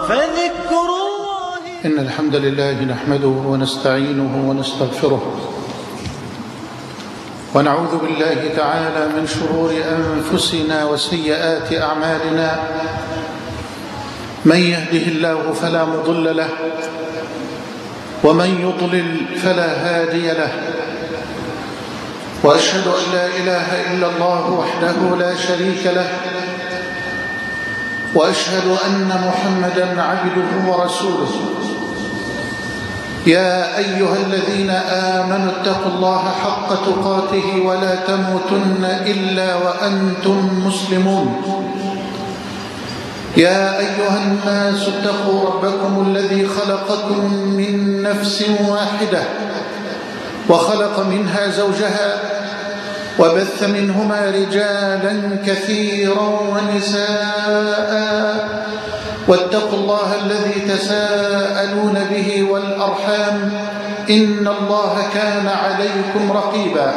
فذكر الله. إن الحمد لله نحمده ونستعينه ونستغفره ونعوذ بالله تعالى من شرور أنفسنا وسيئات أعمالنا. من يهده الله فلا مضل له ومن يضلل فلا هادي له، وأشهد أن لا إله إلا الله وحده لا شريك له، وأشهد أن محمدًا عبده ورسوله. يا أيها الذين آمنوا اتقوا الله حق تقاته ولا تموتن إلا وأنتم مسلمون. يا أيها الناس اتقوا ربكم الذي خلقكم من نفس واحدة وخلق منها زوجها وبث منهما رجالا كثيرا ونساء، واتقوا الله الذي تساءلون به والأرحام إن الله كان عليكم رقيبا.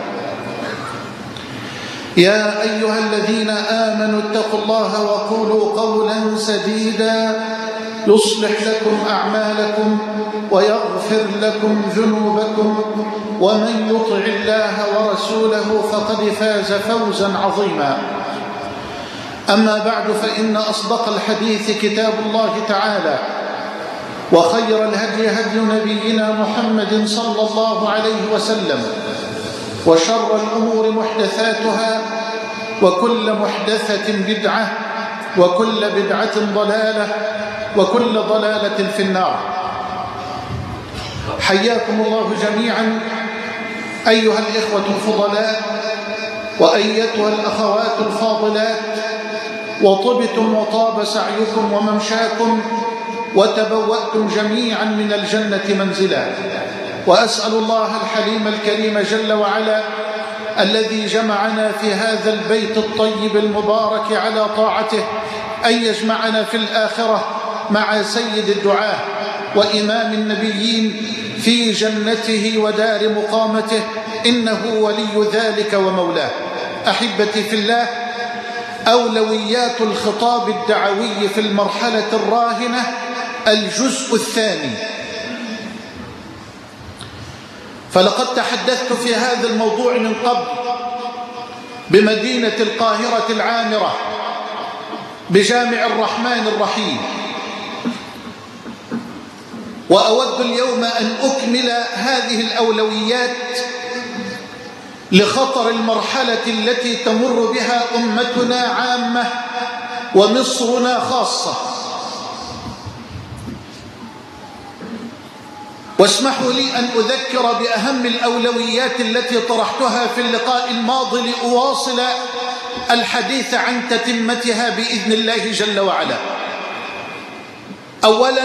يا أيها الذين آمنوا اتقوا الله وقولوا قولا سديدا يصلح لكم أعمالكم ويغفر لكم ذنوبكم، ومن يطع الله ورسوله فقد فاز فوزا عظيما. أما بعد، فإن أصدق الحديث كتاب الله تعالى، وخير الهدي هدي نبينا محمد صلى الله عليه وسلم، وشر الأمور محدثاتها، وكل محدثة بدعة، وكل بدعة ضلالة، وكل ضلالة في النار. حياكم الله جميعا أيها الإخوة الفضلاء وأيتها الأخوات الفاضلات، وطبتم وطاب سعيكم وممشاكم، وتبوأتم جميعا من الجنة منزلا. وأسأل الله الحليم الكريم جل وعلا الذي جمعنا في هذا البيت الطيب المبارك على طاعته أن يجمعنا في الآخرة مع سيد الدعاة وإمام النبيين في جنته ودار مقامته، إنه ولي ذلك ومولاه. أحبتي في الله، أولويات الخطاب الدعوي في المرحلة الراهنة، الجزء الثاني. فلقد تحدثت في هذا الموضوع من قبل بمدينة القاهرة العامرة، بجامع الرحمن الرحيم، وأود اليوم أن أكمل هذه الأولويات لخطر المرحلة التي تمر بها أمتنا عامة ومصرنا خاصة. واسمحوا لي أن أذكر بأهم الأولويات التي طرحتها في اللقاء الماضي لأواصل الحديث عن تتمتها بإذن الله جل وعلا. أولا،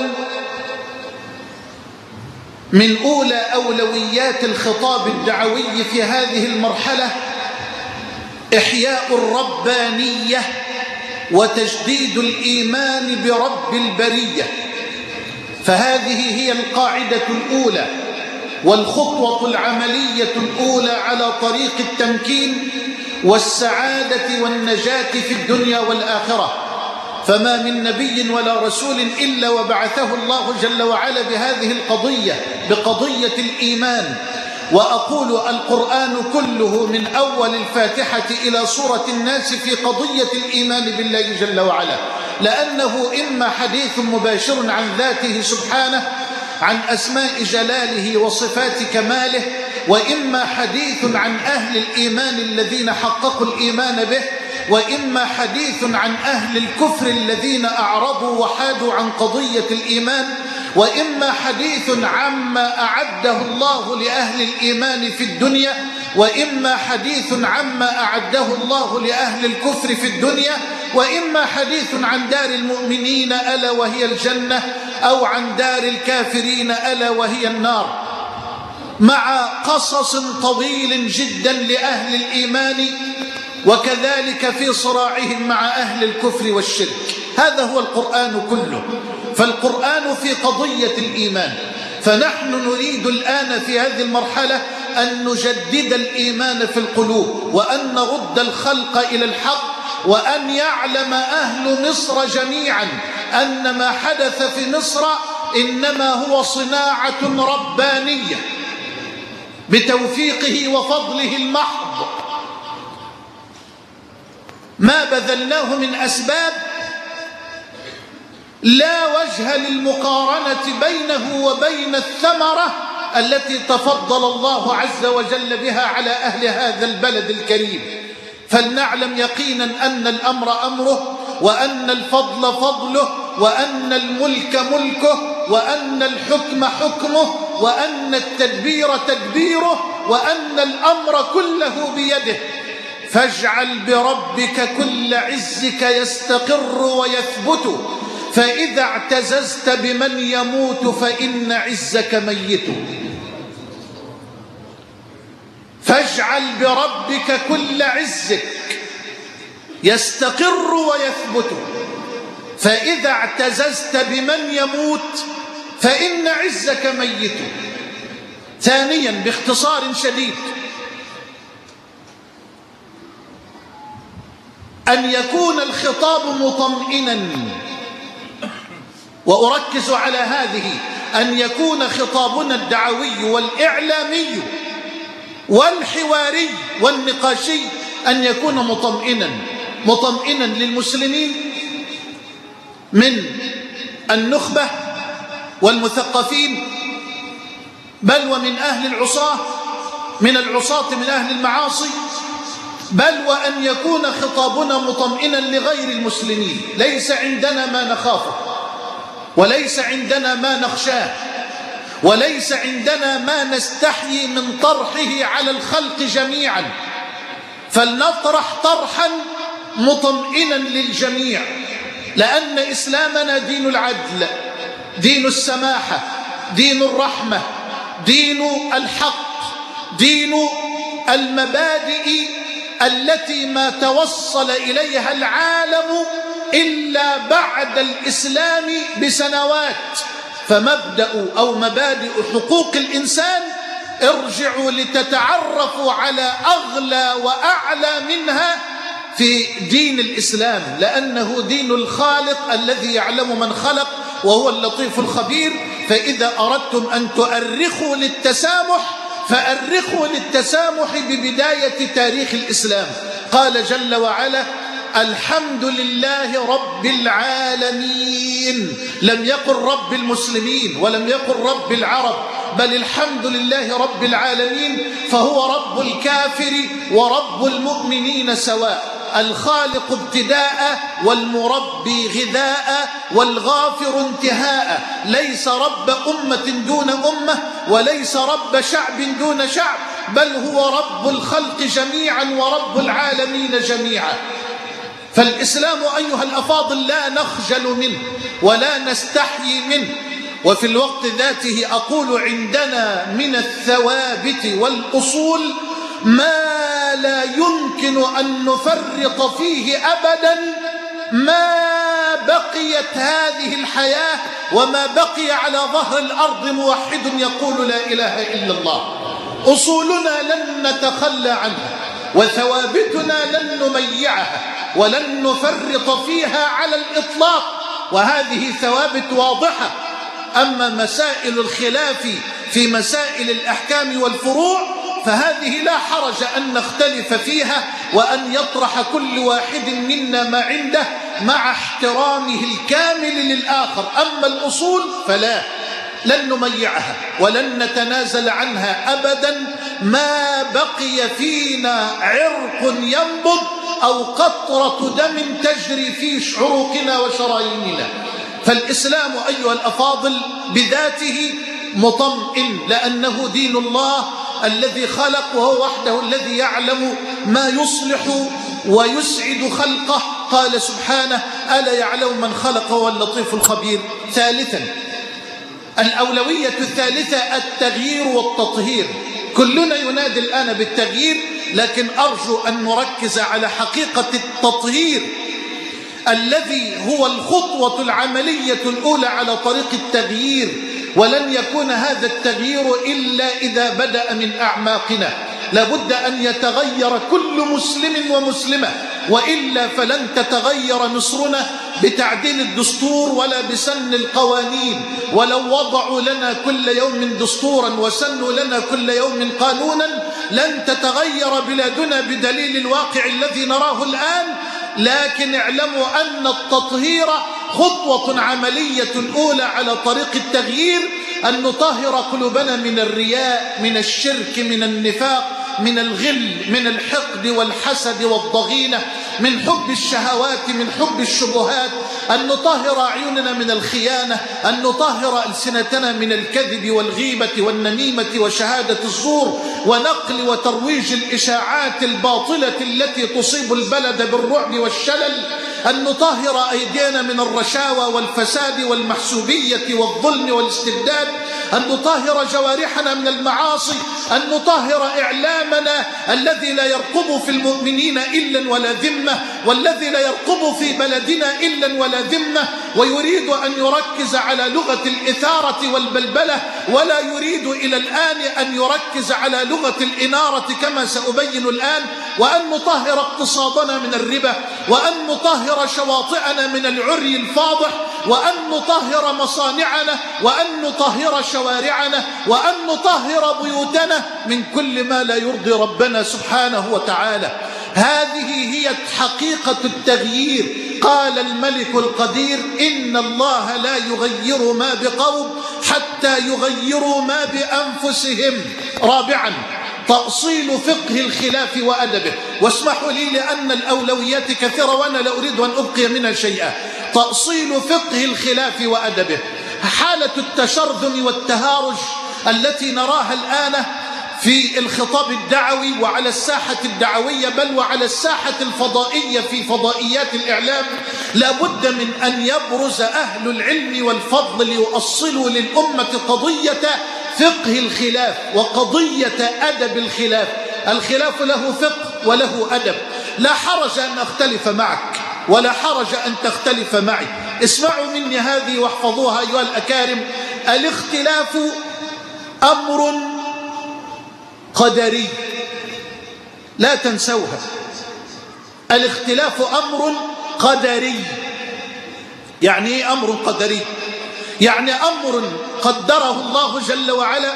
من أولى أولويات الخطاب الدعوي في هذه المرحلة إحياء الربانية وتجديد الإيمان برب البرية. فهذه هي القاعدة الأولى والخطوة العملية الأولى على طريق التمكين والسعادة والنجاة في الدنيا والآخرة. فما من نبي ولا رسول إلا وبعثه الله جل وعلا بهذه القضية، بقضية الإيمان. وأقول القرآن كله من أول الفاتحة إلى سورة الناس في قضية الإيمان بالله جل وعلا، لأنه إما حديث مباشر عن ذاته سبحانه، عن أسماء جلاله وصفات كماله، وإما حديث عن أهل الإيمان الذين حققوا الإيمان به، وإما حديث عن أهل الكفر الذين أعرضوا وحادوا عن قضية الإيمان، وإما حديث عما أعده الله لأهل الإيمان في الدنيا، وإما حديث عما أعده الله لأهل الكفر في الدنيا، وإما حديث عن دار المؤمنين ألا وهي الجنة، أو عن دار الكافرين ألا وهي النار، مع قصص طويل جدا لأهل الإيمان، وكذلك في صراعهم مع أهل الكفر والشرك. هذا هو القرآن كله. فالقرآن في قضية الإيمان. فنحن نريد الآن في هذه المرحلة أن نجدد الإيمان في القلوب، وأن نرد الخلق إلى الحق، وأن يعلم أهل مصر جميعا أن ما حدث في مصر إنما هو صناعة ربانية بتوفيقه وفضله المحض، ما بذلناه من أسباب لا وجه للمقارنة بينه وبين الثمرة التي تفضل الله عز وجل بها على أهل هذا البلد الكريم. فلنعلم يقينا أن الأمر أمره، وأن الفضل فضله، وأن الملك ملكه، وأن الحكم حكمه، وأن التدبير تدبيره، وأن الأمر كله بيده. فاجعل بربك كل عزك يستقر ويثبت، فإذا اعتززت بمن يموت فإن عزك ميت. فاجعل بربك كل عزك يستقر ويثبت، فإذا اعتززت بمن يموت فإن عزك ميت. ثانيا باختصار شديد، أن يكون الخطاب مطمئنا، وأركز على هذه، أن يكون خطابنا الدعوي والإعلامي والحواري والنقاشي أن يكون مطمئنا للمسلمين من النخبة والمثقفين، بل ومن أهل العصاة، من العصاة من أهل المعاصي، بل وأن يكون خطابنا مطمئنا لغير المسلمين. ليس عندنا ما نخافه، وليس عندنا ما نخشاه، وليس عندنا ما نستحيي من طرحه على الخلق جميعا. فلنطرح طرحا مطمئنا للجميع، لأن إسلامنا دين العدل، دين السماحة، دين الرحمة، دين الحق، دين المبادئ التي ما توصل إليها العالم إلا بعد الإسلام بسنوات. فمبدأ أو مبادئ حقوق الإنسان ارجعوا لتتعرفوا على أغلى وأعلى منها في دين الإسلام، لأنه دين الخالق الذي يعلم من خلق وهو اللطيف الخبير. فإذا أردتم أن تؤرخوا للتسامح فأرخوا للتسامح ببداية تاريخ الإسلام. قال جل وعلا: الحمد لله رب العالمين. لم يقل رب المسلمين ولم يقل رب العرب، بل الحمد لله رب العالمين، فهو رب الكافر ورب المؤمنين سواء، الخالق ابتداء والمربي غذاء والغافر انتهاء. ليس رب أمة دون أمة، وليس رب شعب دون شعب، بل هو رب الخلق جميعا ورب العالمين جميعا. فالإسلام أيها الأفاضل لا نخجل منه ولا نستحيي منه. وفي الوقت ذاته أقول: عندنا من الثوابت والأصول ما لا يمكن أن نفرط فيه أبدا ما بقيت هذه الحياة وما بقي على ظهر الأرض موحد يقول لا إله إلا الله. أصولنا لن نتخلى عنها، وثوابتنا لن نميعها ولن نفرط فيها على الإطلاق، وهذه ثوابت واضحة. أما مسائل الخلاف في مسائل الأحكام والفروع فهذه لا حرج أن نختلف فيها، وأن يطرح كل واحد منا ما عنده مع احترامه الكامل للآخر. أما الأصول فلا، لن نميعها ولن نتنازل عنها أبدا ما بقي فينا عرق ينبض أو قطرة دم تجري في عروقنا وشراييننا. فالإسلام أيها الأفاضل بذاته مطمئن، لأنه دين الله الذي خلق، وهو وحده الذي يعلم ما يصلح ويسعد خلقه. قال سبحانه: ألا يعلم من خلق وهو اللطيف الخبير. ثالثا، الأولوية الثالثة التغيير والتطهير. كلنا ينادي الآن بالتغيير، لكن أرجو أن نركز على حقيقة التطهير الذي هو الخطوة العملية الأولى على طريق التغيير. ولن يكون هذا التغيير إلا إذا بدأ من أعماقنا. لابد أن يتغير كل مسلم ومسلمة وإلا فلن تتغير مصرنا بتعديل الدستور ولا بسن القوانين. ولو وضعوا لنا كل يوم دستورا وسنوا لنا كل يوم قانونا لن تتغير بلادنا بدليل الواقع الذي نراه الآن. لكن اعلموا أن التطهير خطوة عملية أولى على طريق التغيير، أن نطهر قلوبنا من الرياء، من الشرك، من النفاق، من الغل، من الحقد والحسد والضغينة، من حب الشهوات، من حب الشبهات، أن نطهر أعيننا من الخيانة، أن نطهر ألسنتنا من الكذب والغيبة والنميمة وشهادة الزور ونقل وترويج الإشاعات الباطلة التي تصيب البلد بالرعب والشلل، أن نطهر أيدينا من الرشاوى والفساد والمحسوبية والظلم والاستبداد، أن نطهر جوارحنا من المعاصي، أن نطهر إعلامنا الذي لا يرقب في المؤمنين إلا ولا ذمة، والذي لا يرقب في بلدنا إلا ولا ذمة، ويريد أن يركز على لغة الإثارة والبلبلة، ولا يريد إلى الآن أن يركز على لغة الإنارة كما سأبين الآن، وأن نطهر اقتصادنا من الربا، وأن نطهر شواطئنا من العري الفاضح، وأن نطهر مصانعنا، وأن نطهر شوارعنا، وأن نطهر بيوتنا من كل ما لا يرضي ربنا سبحانه وتعالى. هذه هي حقيقة التغيير. قال الملك القدير: إن الله لا يغير ما بقوم حتى يغيروا ما بأنفسهم. رابعا، تأصيل فقه الخلاف وأدبه. واسمحوا لي لأن الأولويات كثيرة وأنا لا أريد أن أبقي منها شيئا. تأصيل فقه الخلاف وأدبه. حالة التشرذم والتهارج التي نراها الآن في الخطاب الدعوي وعلى الساحة الدعوية بل وعلى الساحة الفضائية في فضائيات الإعلام، لا بد من أن يبرز أهل العلم والفضل ليؤصلوا للأمة قضية فقه الخلاف وقضية أدب الخلاف. الخلاف له فقه وله أدب. لا حرج أن أختلف معك ولا حرج أن تختلف معي. اسمعوا مني هذه واحفظوها أيها الأكارم. الاختلاف أمر قدري، لا تنسوها. الاختلاف أمر قدري. يعني إيه أمر قدري؟ يعني أمر قدره الله جل وعلا،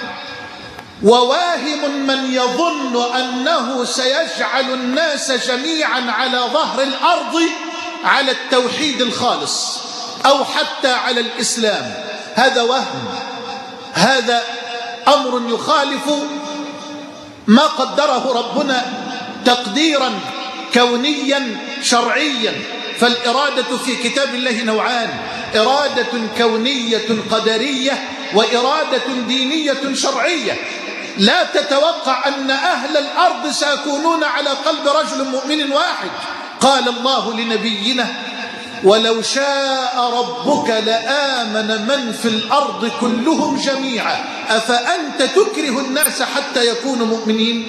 وواهم من يظن أنه سيجعل الناس جميعا على ظهر الأرض على التوحيد الخالص أو حتى على الإسلام. هذا وهم، هذا أمر يخالف ما قدره ربنا تقديرا كونيا شرعيا. فالإرادة في كتاب الله نوعان: إرادة كونية قدرية وإرادة دينية شرعية. لا تتوقع أن أهل الأرض سيكونون على قلب رجل مؤمن واحد. قال الله لنبينا: ولو شاء ربك لآمن من في الأرض كلهم جميعا أفأنت تكره الناس حتى يكونوا مؤمنين؟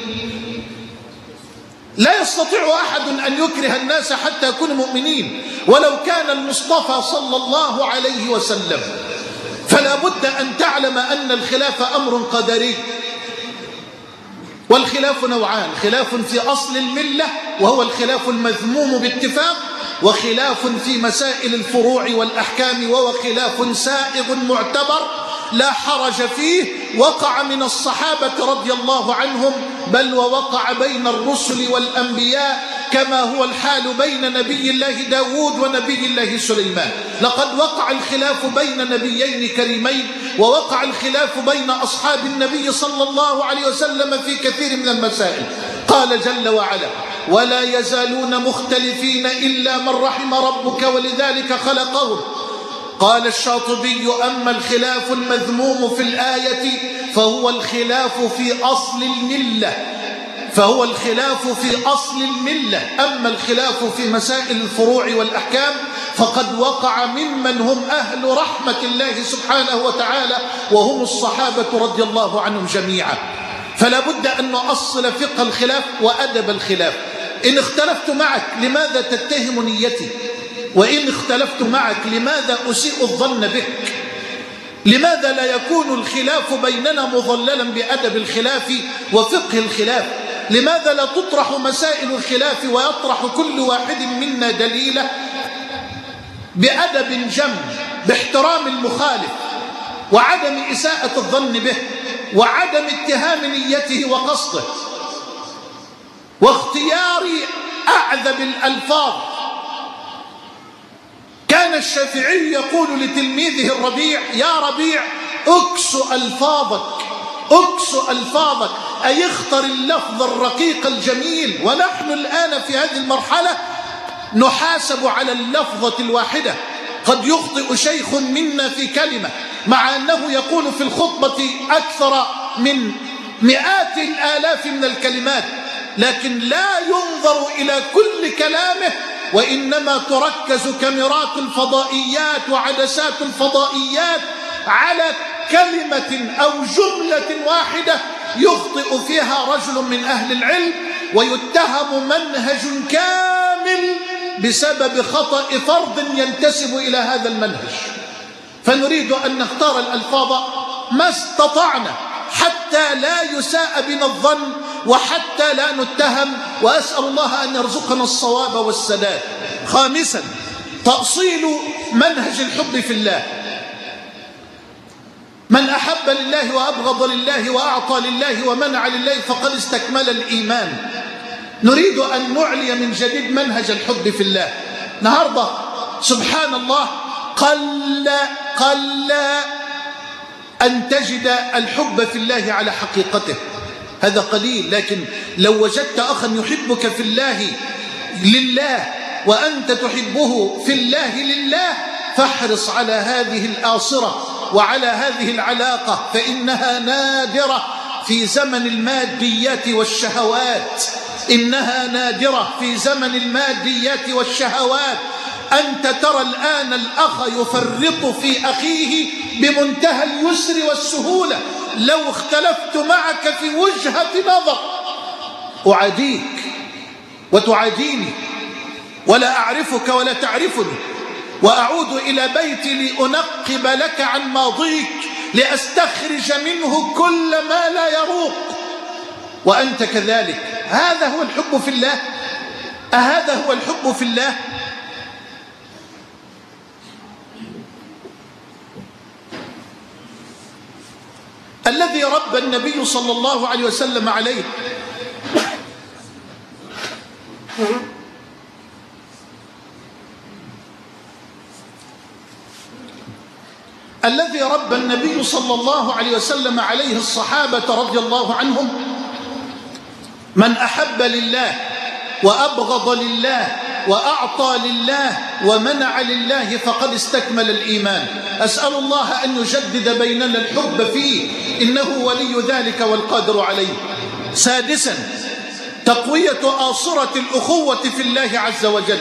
لا يستطيع أحد أن يكره الناس حتى يكونوا مؤمنين ولو كان المصطفى صلى الله عليه وسلم. فلا بد أن تعلم أن الخلاف أمر قدري. والخلاف نوعان: خلاف في أصل الملة وهو الخلاف المذموم باتفاق، وخلاف في مسائل الفروع والأحكام وهو خلاف سائغ معتبر لا حرج فيه. وقع من الصحابة رضي الله عنهم، بل ووقع بين الرسل والأنبياء، كما هو الحال بين نبي الله داود ونبي الله سليمان. لقد وقع الخلاف بين نبيين كريمين، ووقع الخلاف بين أصحاب النبي صلى الله عليه وسلم في كثير من المسائل. قال جل وعلا: ولا يزالون مختلفين إلا من رحم ربك ولذلك خلقهم. قال الشاطبي: أما الخلاف المذموم في الآية فهو الخلاف في أصل الملة، فهو الخلاف في أصل الملة. أما الخلاف في مسائل الفروع والأحكام فقد وقع ممن هم أهل رحمة الله سبحانه وتعالى وهم الصحابة رضي الله عنهم جميعا. فلا بد أن نؤصل فقه الخلاف وأدب الخلاف. إن اختلفت معك لماذا تتهم نيتي؟ وإن اختلفت معك لماذا أسيء الظن بك؟ لماذا لا يكون الخلاف بيننا مظللا بأدب الخلاف وفقه الخلاف؟ لماذا لا تطرح مسائل الخلاف ويطرح كل واحد منا دليله بأدب جم، باحترام المخالف وعدم إساءة الظن به وعدم اتهام نيته وقصده واختيار أعذب الألفاظ. كان الشافعي يقول لتلميذه الربيع: يا ربيع اكس ألفاظك، اكس ألفاظك، أي اختر اللفظ الرقيق الجميل. ونحن الآن في هذه المرحلة نحاسب على اللفظة الواحدة. قد يخطئ شيخ منا في كلمة مع أنه يقول في الخطبة أكثر من مئات الآلاف من الكلمات، لكن لا ينظر إلى كل كلامه، وإنما تركز كاميرات الفضائيات وعدسات الفضائيات على كلمة أو جملة واحدة يخطئ فيها رجل من أهل العلم ويتهم منهج كامل بسبب خطأ فرد ينتسب إلى هذا المنهج. فنريد أن نختار الألفاظ ما استطعنا حتى لا يساء بنا الظن وحتى لا نتهم، وأسأل الله أن يرزقنا الصواب والسداد. خامسا، تأصيل منهج الحب في الله. من أحب لله وأبغض لله وأعطى لله ومنع لله فقد استكمل الإيمان. نريد أن نعلي من جديد منهج الحب في الله. النهارده سبحان الله قل أن تجد الحب في الله على حقيقته، هذا قليل. لكن لو وجدت أخا يحبك في الله لله وأنت تحبه في الله لله فاحرص على هذه الآصرة وعلى هذه العلاقة، فإنها نادرة في زمن الماديات والشهوات. إنها نادرة في زمن الماديات والشهوات. أنت ترى الآن الأخ يفرط في أخيه بمنتهى اليسر والسهولة. لو اختلفت معك في وجهة نظر أعاديك وتعاديني، ولا أعرفك ولا تعرفني، وأعود إلى بيتي لأنقب لك عن ماضيك لأستخرج منه كل ما لا يروق، وأنت كذلك. هذا هو الحب في الله؟ أهذا هو الحب في الله؟ الذي ربى النبي صلى الله عليه وسلم عليه الذي ربى النبي صلى الله عليه وسلم عليه الصحابة رضي الله عنهم: من أحب لله وأبغض لله وأعطى لله ومنع لله فقد استكمل الإيمان. أسأل الله أن يجدد بيننا الحب فيه، إنه ولي ذلك والقادر عليه. سادسا، تقوية آصرة الأخوة في الله عز وجل.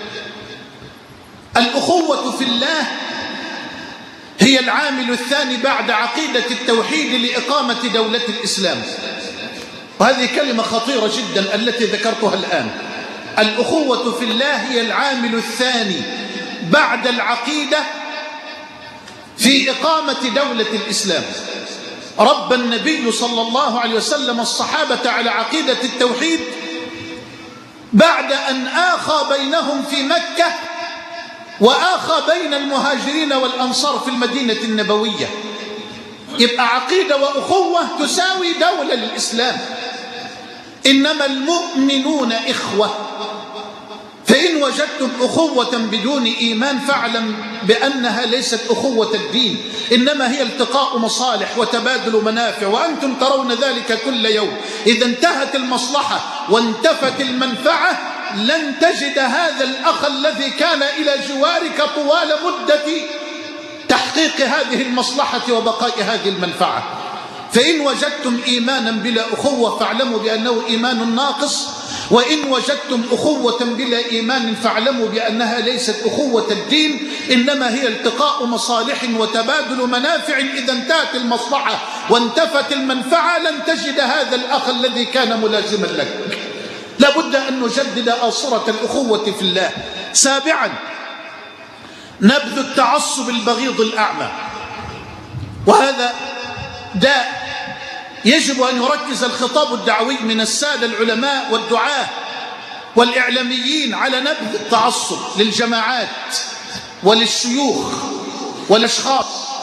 الأخوة في الله هي العامل الثاني بعد عقيدة التوحيد لإقامة دولة الإسلام. وهذه كلمة خطيرة جدا التي ذكرتها الآن. الأخوة في الله هي العامل الثاني بعد العقيدة في إقامة دولة الإسلام. رب النبي صلى الله عليه وسلم الصحابة على عقيدة التوحيد بعد أن آخى بينهم في مكة وآخى بين المهاجرين والأنصار في المدينة النبوية. يبقى عقيدة وأخوة تساوي دولة للإسلام. إنما المؤمنون إخوة، فإن وجدتم أخوة بدون إيمان فاعلم بأنها ليست أخوة الدين، إنما هي التقاء مصالح وتبادل منافع، وأنتم ترون ذلك كل يوم. إذا انتهت المصلحة وانتفت المنفعة لن تجد هذا الأخ الذي كان إلى جوارك طوال مدة تحقيق هذه المصلحة وبقاء هذه المنفعة. فإن وجدتم إيمانا بلا أخوة فاعلموا بأنه إيمان ناقص، وإن وجدتم أخوة بلا إيمان فاعلموا بأنها ليست أخوة الدين، إنما هي التقاء مصالح وتبادل منافع. إذا انتهت المصلحة وانتفت المنفعة لن تجد هذا الأخ الذي كان ملازما لك. لابد أن نجدد آصرة الأخوة في الله. سابعا، نبذ التعصب البغيض الأعمى، وهذا داء يجب أن يركز الخطاب الدعوي من السادة العلماء والدعاة والإعلاميين على نبذ التعصب للجماعات وللشيوخ والأشخاص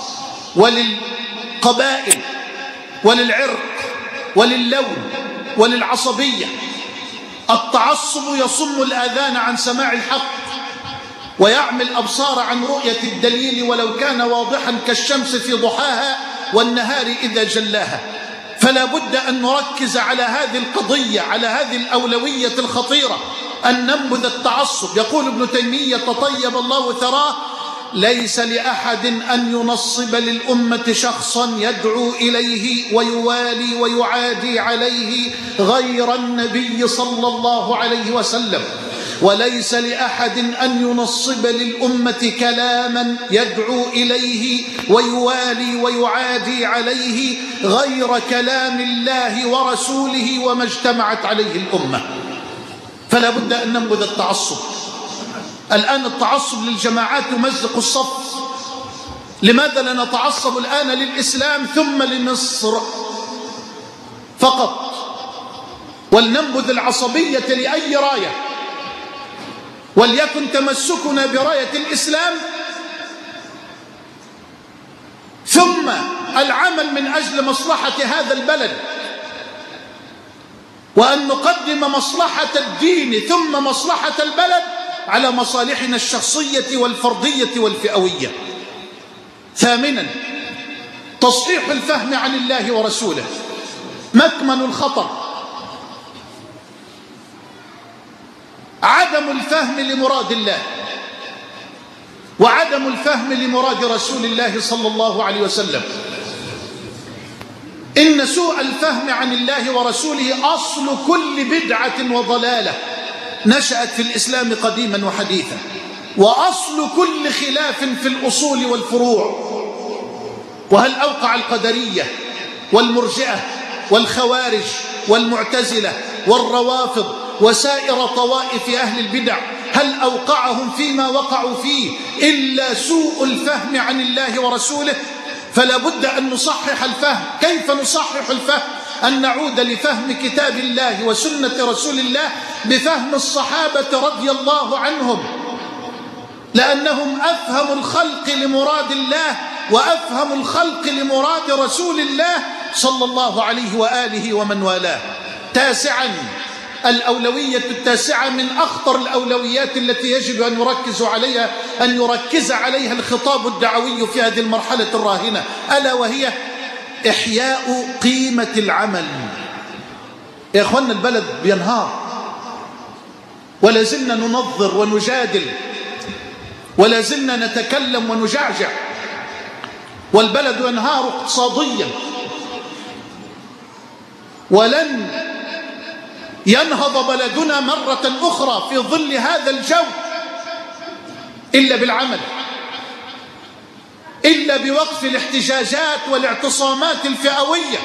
وللقبائل وللعرق وللون وللعصبية. التعصب يصم الآذان عن سماع الحق ويعمي الأبصار عن رؤية الدليل ولو كان واضحا كالشمس في ضحاها والنهار إذا جلاها. فلا بد أن نركز على هذه القضية، على هذه الأولوية الخطيرة، أن ننبذ التعصب. يقول ابن تيمية طيب الله ثراه: ليس لأحد أن ينصب للأمة شخصا يدعو إليه ويوالي ويعادي عليه غير النبي صلى الله عليه وسلم، وليس لأحد أن ينصب للأمة كلاما يدعو إليه ويوالي ويعادي عليه غير كلام الله ورسوله وما اجتمعت عليه الأمة. فلا بد أن ننبذ التعصب. الآن التعصب للجماعات يمزق الصف. لماذا لا نتعصب الآن للإسلام ثم لمصر فقط، ولننبذ العصبية لأي راية، وليكن تمسكنا براية الإسلام ثم العمل من أجل مصلحة هذا البلد، وأن نقدم مصلحة الدين ثم مصلحة البلد على مصالحنا الشخصية والفردية والفئوية. ثامنا، تصحيح الفهم عن الله ورسوله. مكمن الخطر عدم الفهم لمراد الله وعدم الفهم لمراد رسول الله صلى الله عليه وسلم. إن سوء الفهم عن الله ورسوله أصل كل بدعة وضلالة نشأت في الإسلام قديما وحديثا، وأصل كل خلاف في الأصول والفروع. وهل أوقع القدرية والمرجئة والخوارج والمعتزلة والروافض وسائر طوائف أهل البدع، هل أوقعهم فيما وقعوا فيه إلا سوء الفهم عن الله ورسوله؟ فلا بد أن نصحح الفهم. كيف نصحح الفهم؟ أن نعود لفهم كتاب الله وسنة رسول الله بفهم الصحابة رضي الله عنهم، لأنهم أفهم الخلق لمراد الله وأفهم الخلق لمراد رسول الله صلى الله عليه وآله ومن والاه. تاسعا، الأولوية التاسعة من أخطر الأولويات التي يجب أن يركز عليها الخطاب الدعوي في هذه المرحلة الراهنة، ألا وهي إحياء قيمة العمل. يا إخوانا، البلد بينهار ولا زلنا ننظر ونجادل ولا زلنا نتكلم ونجعجع، والبلد ينهار اقتصاديا، ولن ينهض بلدنا مرة أخرى في ظل هذا الجو إلا بالعمل، إلا بوقف الاحتجاجات والاعتصامات الفئوية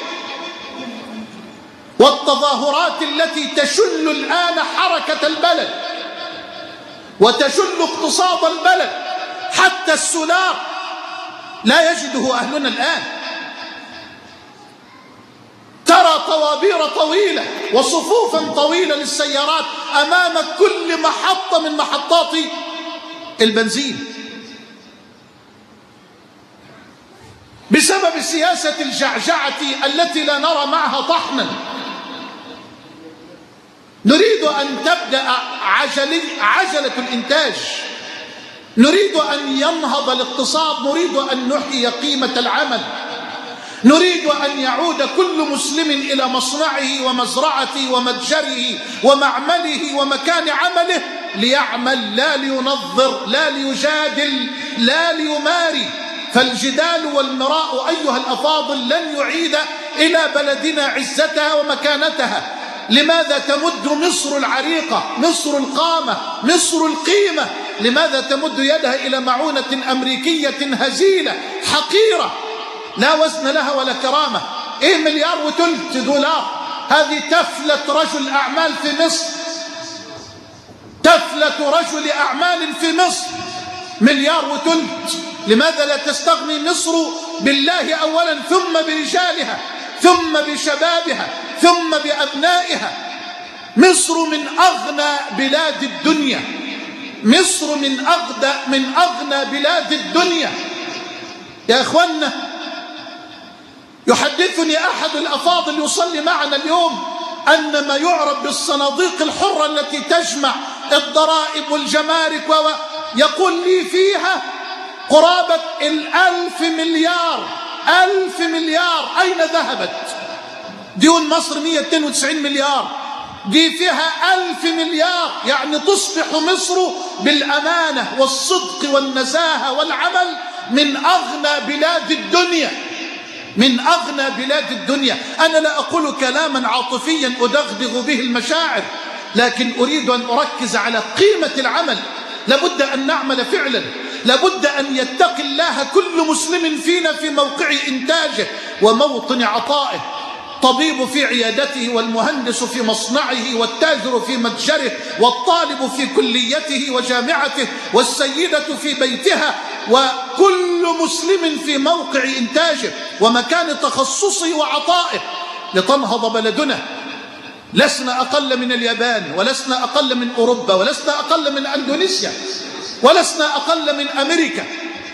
والتظاهرات التي تشل الآن حركة البلد وتشل اقتصاد البلد. حتى السولار لا يجده أهلنا الآن. ترى طوابير طويلة وصفوفا طويلة للسيارات أمام كل محطة من محطات البنزين بسبب سياسة الجعجعة التي لا نرى معها طحنا. نريد أن تبدأ عجلة الإنتاج، نريد أن ينهض الاقتصاد، نريد أن نحيي قيمة العمل، نريد أن يعود كل مسلم إلى مصنعه ومزرعته ومتجره ومعمله ومكان عمله ليعمل، لا لينظر، لا ليجادل، لا ليماري. فالجدال والمراء أيها الأفاضل لن يعيد إلى بلدنا عزتها ومكانتها. لماذا تمد مصر العريقة، مصر القامة، مصر القيمة، لماذا تمد يدها إلى معونة أمريكية هزيلة حقيرة لا وزن لها ولا كرامة؟ إيه $1.3 هذه تفلة رجل أعمال في مصر، تفلة رجل أعمال في مصر $1.3. لماذا لا تستغني مصر بالله أولا ثم برجالها ثم بشبابها ثم بأبنائها. مصر من أغنى بلاد الدنيا، مصر من أغنى بلاد الدنيا. يا إخوانا، يحدثني أحد الأفاضل يصلي معنا اليوم أن ما يعرف بالصناديق الحرة التي تجمع الضرائب والجمارك يقول لي فيها قرابة 1000 مليار. 1000 مليار أين ذهبت؟ ديون مصر 192 مليار، دي فيها 1000 مليار. يعني تصبح مصر بالأمانة والصدق والنزاهة والعمل من أغنى بلاد الدنيا، من أغنى بلاد الدنيا. أنا لا أقول كلاما عاطفيا أدغدغ به المشاعر، لكن أريد أن أركز على قيمة العمل. لابد أن نعمل فعلا، لابد أن يتقي الله كل مسلم فينا في موقع إنتاجه وموطن عطائه. طبيب في عيادته، والمهندس في مصنعه، والتاجر في متجره، والطالب في كليته وجامعته، والسيدة في بيتها، وكل مسلم في موقع إنتاجه ومكان تخصصه وعطائه لتنهض بلدنا. لسنا أقل من اليابان، ولسنا أقل من أوروبا، ولسنا أقل من أندونيسيا، ولسنا أقل من أمريكا،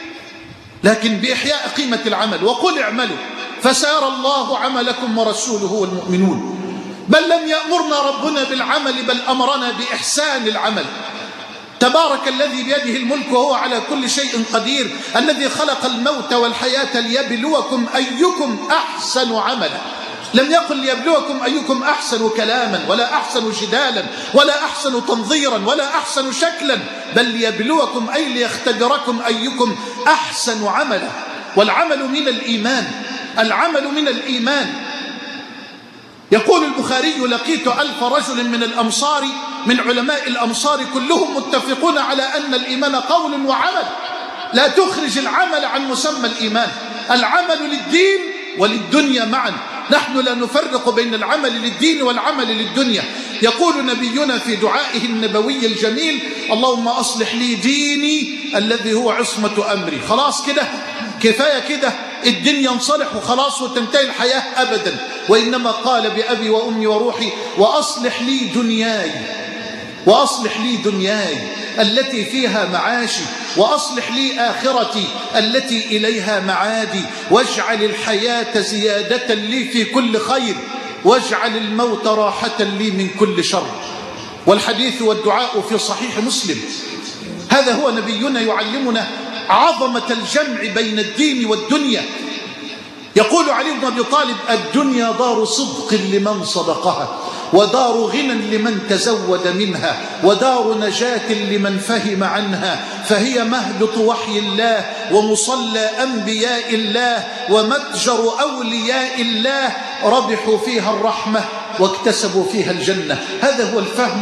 لكن بإحياء قيمة العمل. وقل اعملوا فسيرى الله عملكم ورسوله والمؤمنون. بل لم يأمرنا ربنا بالعمل، بل أمرنا بإحسان العمل. تبارك الذي بيده الملك وهو على كل شيء قدير، الذي خلق الموت والحياة ليبلوكم أيكم أحسن عملا. لم يقل ليبلوكم أيكم أحسن كلاما، ولا أحسن جدالا، ولا أحسن تنظيرا، ولا أحسن شكلا، بل ليبلوكم أي ليختبركم أيكم أحسن عملا. والعمل من الإيمان، العمل من الإيمان. يقول البخاري: لقيت 1000 رجل من الأمصار، من علماء الأمصار، كلهم متفقون على أن الإيمان قول وعمل. لا تخرج العمل عن مسمى الإيمان. العمل للدين وللدنيا معا، نحن لا نفرق بين العمل للدين والعمل للدنيا. يقول نبينا في دعائه النبوي الجميل: اللهم أصلح لي ديني الذي هو عصمة أمري. خلاص كده، كفاية كده، الدين ينصلح وخلاص وتنتهي الحياة أبدا. وإنما قال بأبي وأمي وروحي: وأصلح لي دنياي، وأصلح لي دنياي التي فيها معاشي، وأصلح لي آخرتي التي إليها معادي، واجعل الحياة زيادة لي في كل خير، واجعل الموت راحة لي من كل شر. والحديث والدعاء في صحيح مسلم. هذا هو نبينا يعلمنا عظمة الجمع بين الدين والدنيا. يقول علي بن أبي طالب: الدنيا دار صدق لمن صدقها، ودار غنى لمن تزود منها، ودار نجاة لمن فهم عنها، فهي مهبط وحي الله، ومصلى أنبياء الله، ومتجر أولياء الله، ربحوا فيها الرحمة واكتسبوا فيها الجنة. هذا هو الفهم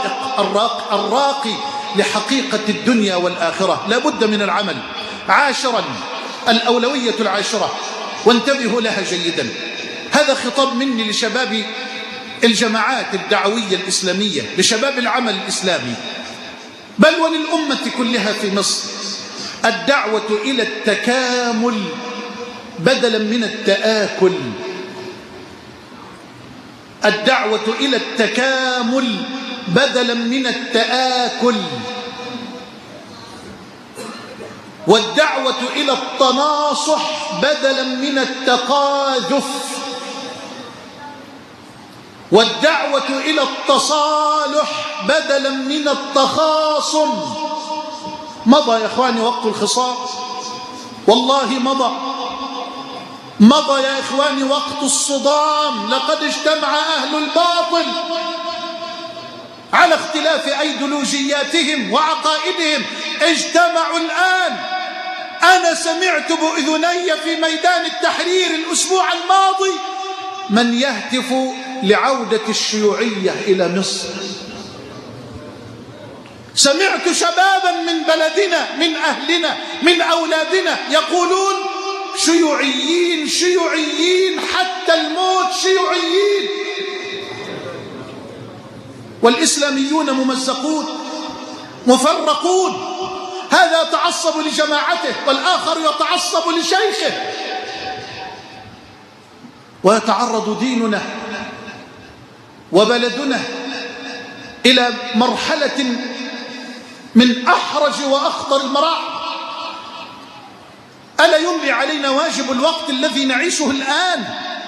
الراقي لحقيقة الدنيا والآخرة. لا بد من العمل. عاشرا، الأولوية العاشرة، وانتبهوا لها جيدا. هذا خطاب مني لشباب الجماعات الدعوية الإسلامية، لشباب العمل الإسلامي، بل وللأمة كلها في مصر. الدعوة إلى التكامل بدلا من التآكل. الدعوة إلى التكامل بدلا من التآكل، والدعوة إلى التناصح بدلا من التقاذف، والدعوة إلى التصالح بدلا من التخاصم. مضى يا إخواني وقت الخصام، والله مضى يا إخواني وقت الصدام. لقد اجتمع أهل الباطل على اختلاف أيديولوجياتهم وعقائدهم، اجتمعوا الآن. أنا سمعت بأذني في ميدان التحرير الأسبوع الماضي من يهتف لعودة الشيوعية إلى مصر. سمعت شبابا من بلدنا، من أهلنا، من أولادنا يقولون: شيوعيين شيوعيين حتى الموت، شيوعيين. والإسلاميون ممزقون مفرقون، هذا يتعصب لجماعته والآخر يتعصب لشيخه. ويتعرض ديننا وبلدنا إلى مرحلة من أحرج وأخطر المراحل. ألا يملي علينا واجب الوقت الذي نعيشه الآن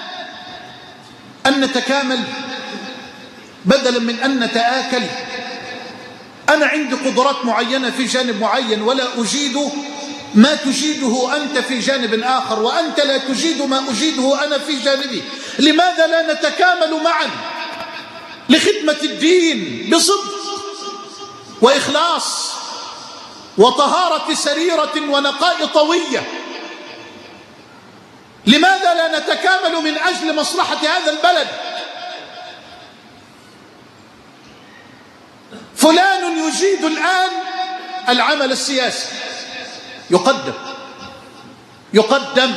أن نتكامل بدلا من أن نتآكل؟ أنا عندي قدرات معينة في جانب معين ولا أجيد ما تجيده أنت في جانب آخر، وأنت لا تجيد ما أجيده أنا في جانبي. لماذا لا نتكامل معا لخدمة الدين بصدق وإخلاص وطهارة سريرة ونقاء طوية؟ لماذا لا نتكامل من أجل مصلحة هذا البلد؟ فلان يجيد الآن العمل السياسي، يقدم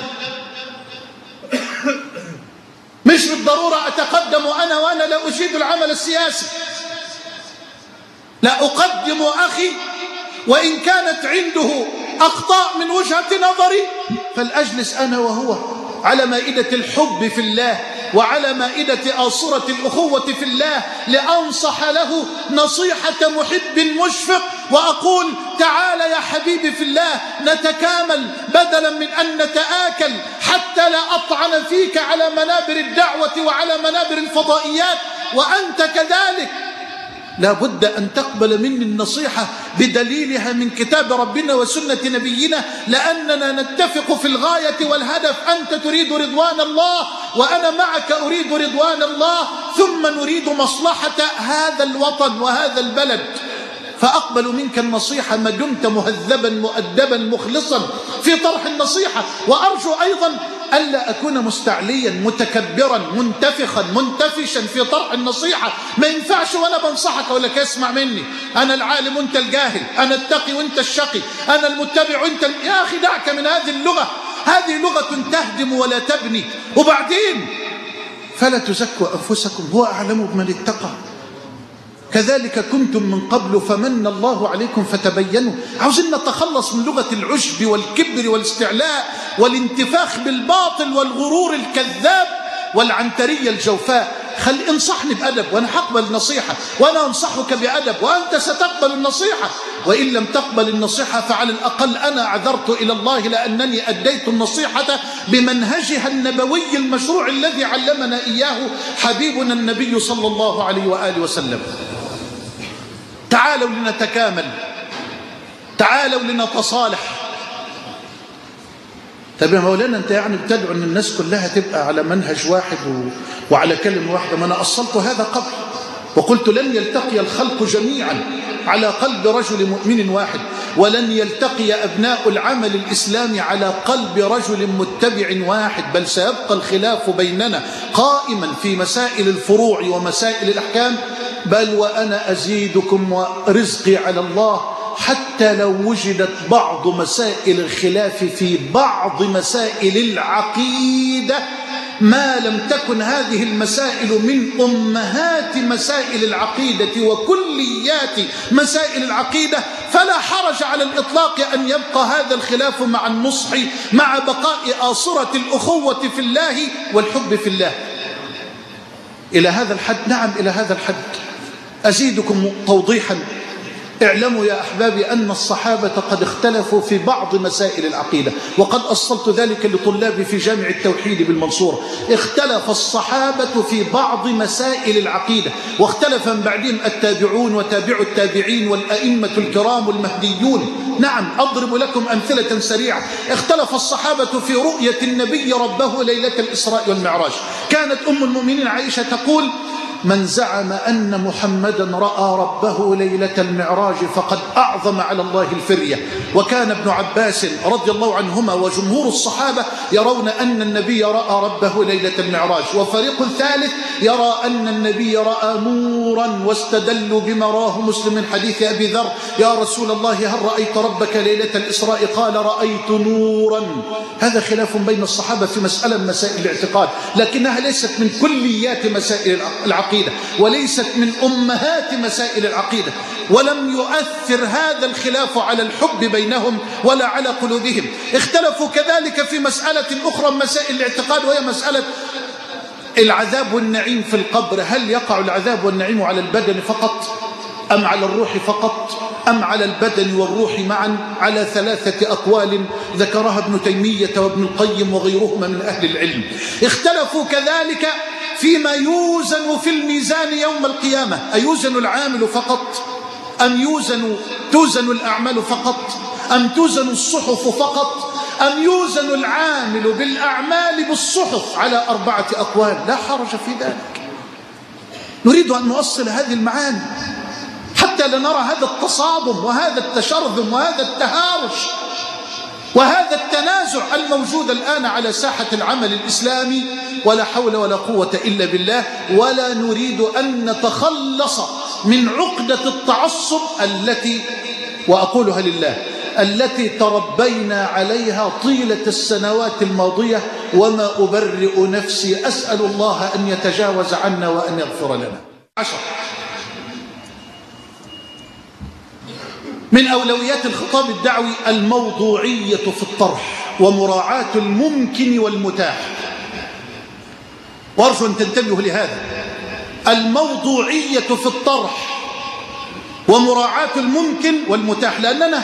مش بالضرورة أتقدم وأنا لا أجيد العمل السياسي، لا أقدم أخي وإن كانت عنده أخطاء من وجهة نظري، فلأجلس أنا وهو على مائدة الحب في الله وعلى مائدة آصرة الأخوة في الله لأنصح له نصيحة محب مشفق وأقول تعال يا حبيبي في الله نتكامل بدلا من أن نتآكل حتى لا أطعن فيك على منابر الدعوة وعلى منابر الفضائيات وأنت كذلك. لا بد أن تقبل مني النصيحة بدليلها من كتاب ربنا وسنة نبينا، لأننا نتفق في الغاية والهدف. أنت تريد رضوان الله وأنا معك أريد رضوان الله، ثم نريد مصلحة هذا الوطن وهذا البلد. فأقبل منك النصيحة ما دمت مهذبا مؤدبا مخلصا في طرح النصيحة، وأرجو أيضا ألا أكون مستعليا متكبرا منتفخا منتفشا في طرح النصيحة. ما ينفعش وأنا بنصحك أقول لك اسمع مني، أنا العالم وأنت الجاهل، أنا التقي وأنت الشقي، أنا المتبع وأنت يا أخي دعك من هذه اللغة، هذه لغة تهدم ولا تبني. وبعدين فلا تزكوا أنفسكم هو أعلم بمن اتقى، كذلك كنتم من قبل فمن الله عليكم فتبينوا. عاوزين نتخلص من لغة العجب والكبر والاستعلاء والانتفاخ بالباطل والغرور الكذاب والعنترية الجوفاء. انصحني بأدب وأنا هقبل النصيحة، وأنا أنصحك بأدب وأنت ستقبل النصيحة، وإن لم تقبل النصيحة فعلى الأقل أنا اعذرت إلى الله لأنني أديت النصيحة بمنهجها النبوي المشروع الذي علمنا إياه حبيبنا النبي صلى الله عليه وآله وسلم. تعالوا لنتكامل، تعالوا لنتصالح. طب يا مولانا انت يعني بتدعو ان الناس كلها تبقى على منهج واحد وعلى كلمة واحدة؟ ما انا أصلت هذا قبل وقلت لن يلتقي الخلق جميعا على قلب رجل مؤمن واحد، ولن يلتقي أبناء العمل الإسلامي على قلب رجل متبع واحد، بل سيبقى الخلاف بيننا قائما في مسائل الفروع ومسائل الأحكام. بل وأنا أزيدكم ورزقي على الله حتى لو وجدت بعض مسائل الخلاف في بعض مسائل العقيدة ما لم تكن هذه المسائل من أمهات مسائل العقيدة وكليات مسائل العقيدة، فلا حرج على الإطلاق أن يبقى هذا الخلاف مع النصح مع بقاء آصرة الأخوة في الله والحب في الله. إلى هذا الحد، نعم إلى هذا الحد. أزيدكم توضيحا، اعلموا يا أحبابي أن الصحابة قد اختلفوا في بعض مسائل العقيدة، وقد أصلت ذلك لطلابي في جامع التوحيد بالمنصورة. اختلف الصحابة في بعض مسائل العقيدة، واختلف من بعدهم التابعون وتابع التابعين والأئمة الكرام والمهديون. نعم أضرب لكم أمثلة سريعة. اختلف الصحابة في رؤية النبي ربه ليلة الإسراء والمعراج. كانت أم المؤمنين عائشة تقول: من زعم أن محمدا رأى ربه ليلة المعراج فقد أعظم على الله الفرية. وكان ابن عباس رضي الله عنهما وجمهور الصحابة يرون أن النبي رأى ربه ليلة المعراج. وفريق ثالث يرى أن النبي رأى نورا، واستدلوا بما راه مسلم من حديث أبي ذر: يا رسول الله هل رأيت ربك ليلة الإسراء؟ قال: رأيت نورا. هذا خلاف بين الصحابة في مسألة من مسائل الاعتقاد، لكنها ليست من كليات مسائل العقيدة وليست من أمهات مسائل العقيدة، ولم يؤثر هذا الخلاف على الحب بينهم ولا على قلوبهم. اختلفوا كذلك في مسألة أخرى من مسائل الاعتقاد، وهي مسألة العذاب والنعيم في القبر، هل يقع العذاب والنعيم على البدن فقط أم على الروح فقط أم على البدن والروح معا؟ على 3 أقوال ذكرها ابن تيمية وابن القيم وغيرهما من أهل العلم. اختلفوا كذلك فيما يوزن في الميزان يوم القيامة، أيوزن العامل فقط أم توزن الأعمال فقط أم توزن الصحف فقط أم يوزن العامل بالأعمال بالصحف؟ على 4 أقوال، لا حرج في ذلك. نريد أن نؤصل هذه المعاني حتى لا نرى هذا التصادم وهذا التشرذم وهذا التهاوش وهذا التنازع الموجود الآن على ساحة العمل الإسلامي، ولا حول ولا قوة إلا بالله. ولا نريد أن نتخلص من عقدة التعصب التي، وأقولها لله، التي تربينا عليها طيلة السنوات الماضية، وما أبرئ نفسي، أسأل الله أن يتجاوز عنا وأن يغفر لنا. 10 من أولويات الخطاب الدعوي الموضوعية في الطرح ومراعاة الممكن والمتاح، وأرجو أن تنتبهوا لهذا. الموضوعية في الطرح ومراعاة الممكن والمتاح، لأننا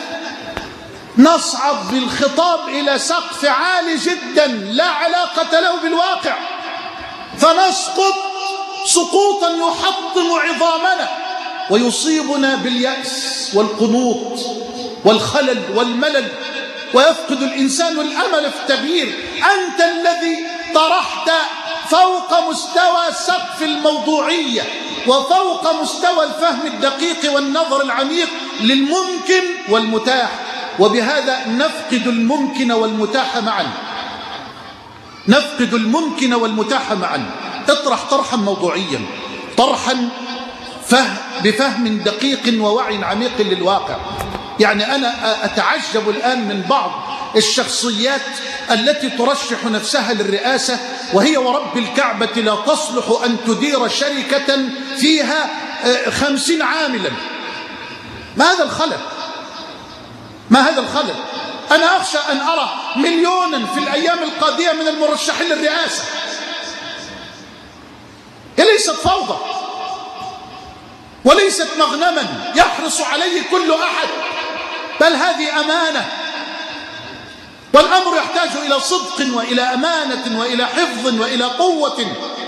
نصعد بالخطاب إلى سقف عالي جدا لا علاقة له بالواقع، فنسقط سقوطا يحطم عظامنا ويصيبنا باليأس والقنوط والخلل والملل، ويفقد الإنسان الأمل في التغيير. أنت الذي طرحت فوق مستوى سقف الموضوعية وفوق مستوى الفهم الدقيق والنظر العميق للممكن والمتاح، وبهذا نفقد الممكن والمتاح معا. نفقد الممكن والمتاح معا. اطرح طرحا موضوعيا، طرحا بفهم دقيق ووعي عميق للواقع. يعني أنا أتعجب الآن من بعض الشخصيات التي ترشح نفسها للرئاسة وهي ورب الكعبة لا تصلح أن تدير شركة فيها 50 عاملا. ما هذا الخلل؟ ما هذا الخلل؟ أنا أخشى أن أرى مليونا في الأيام القادمة من المرشحين للرئاسة. هي ليست فوضى وليست مغنما يحرص عليه كل أحد، بل هذه أمانة، والأمر يحتاج إلى صدق وإلى أمانة وإلى حفظ وإلى قوة.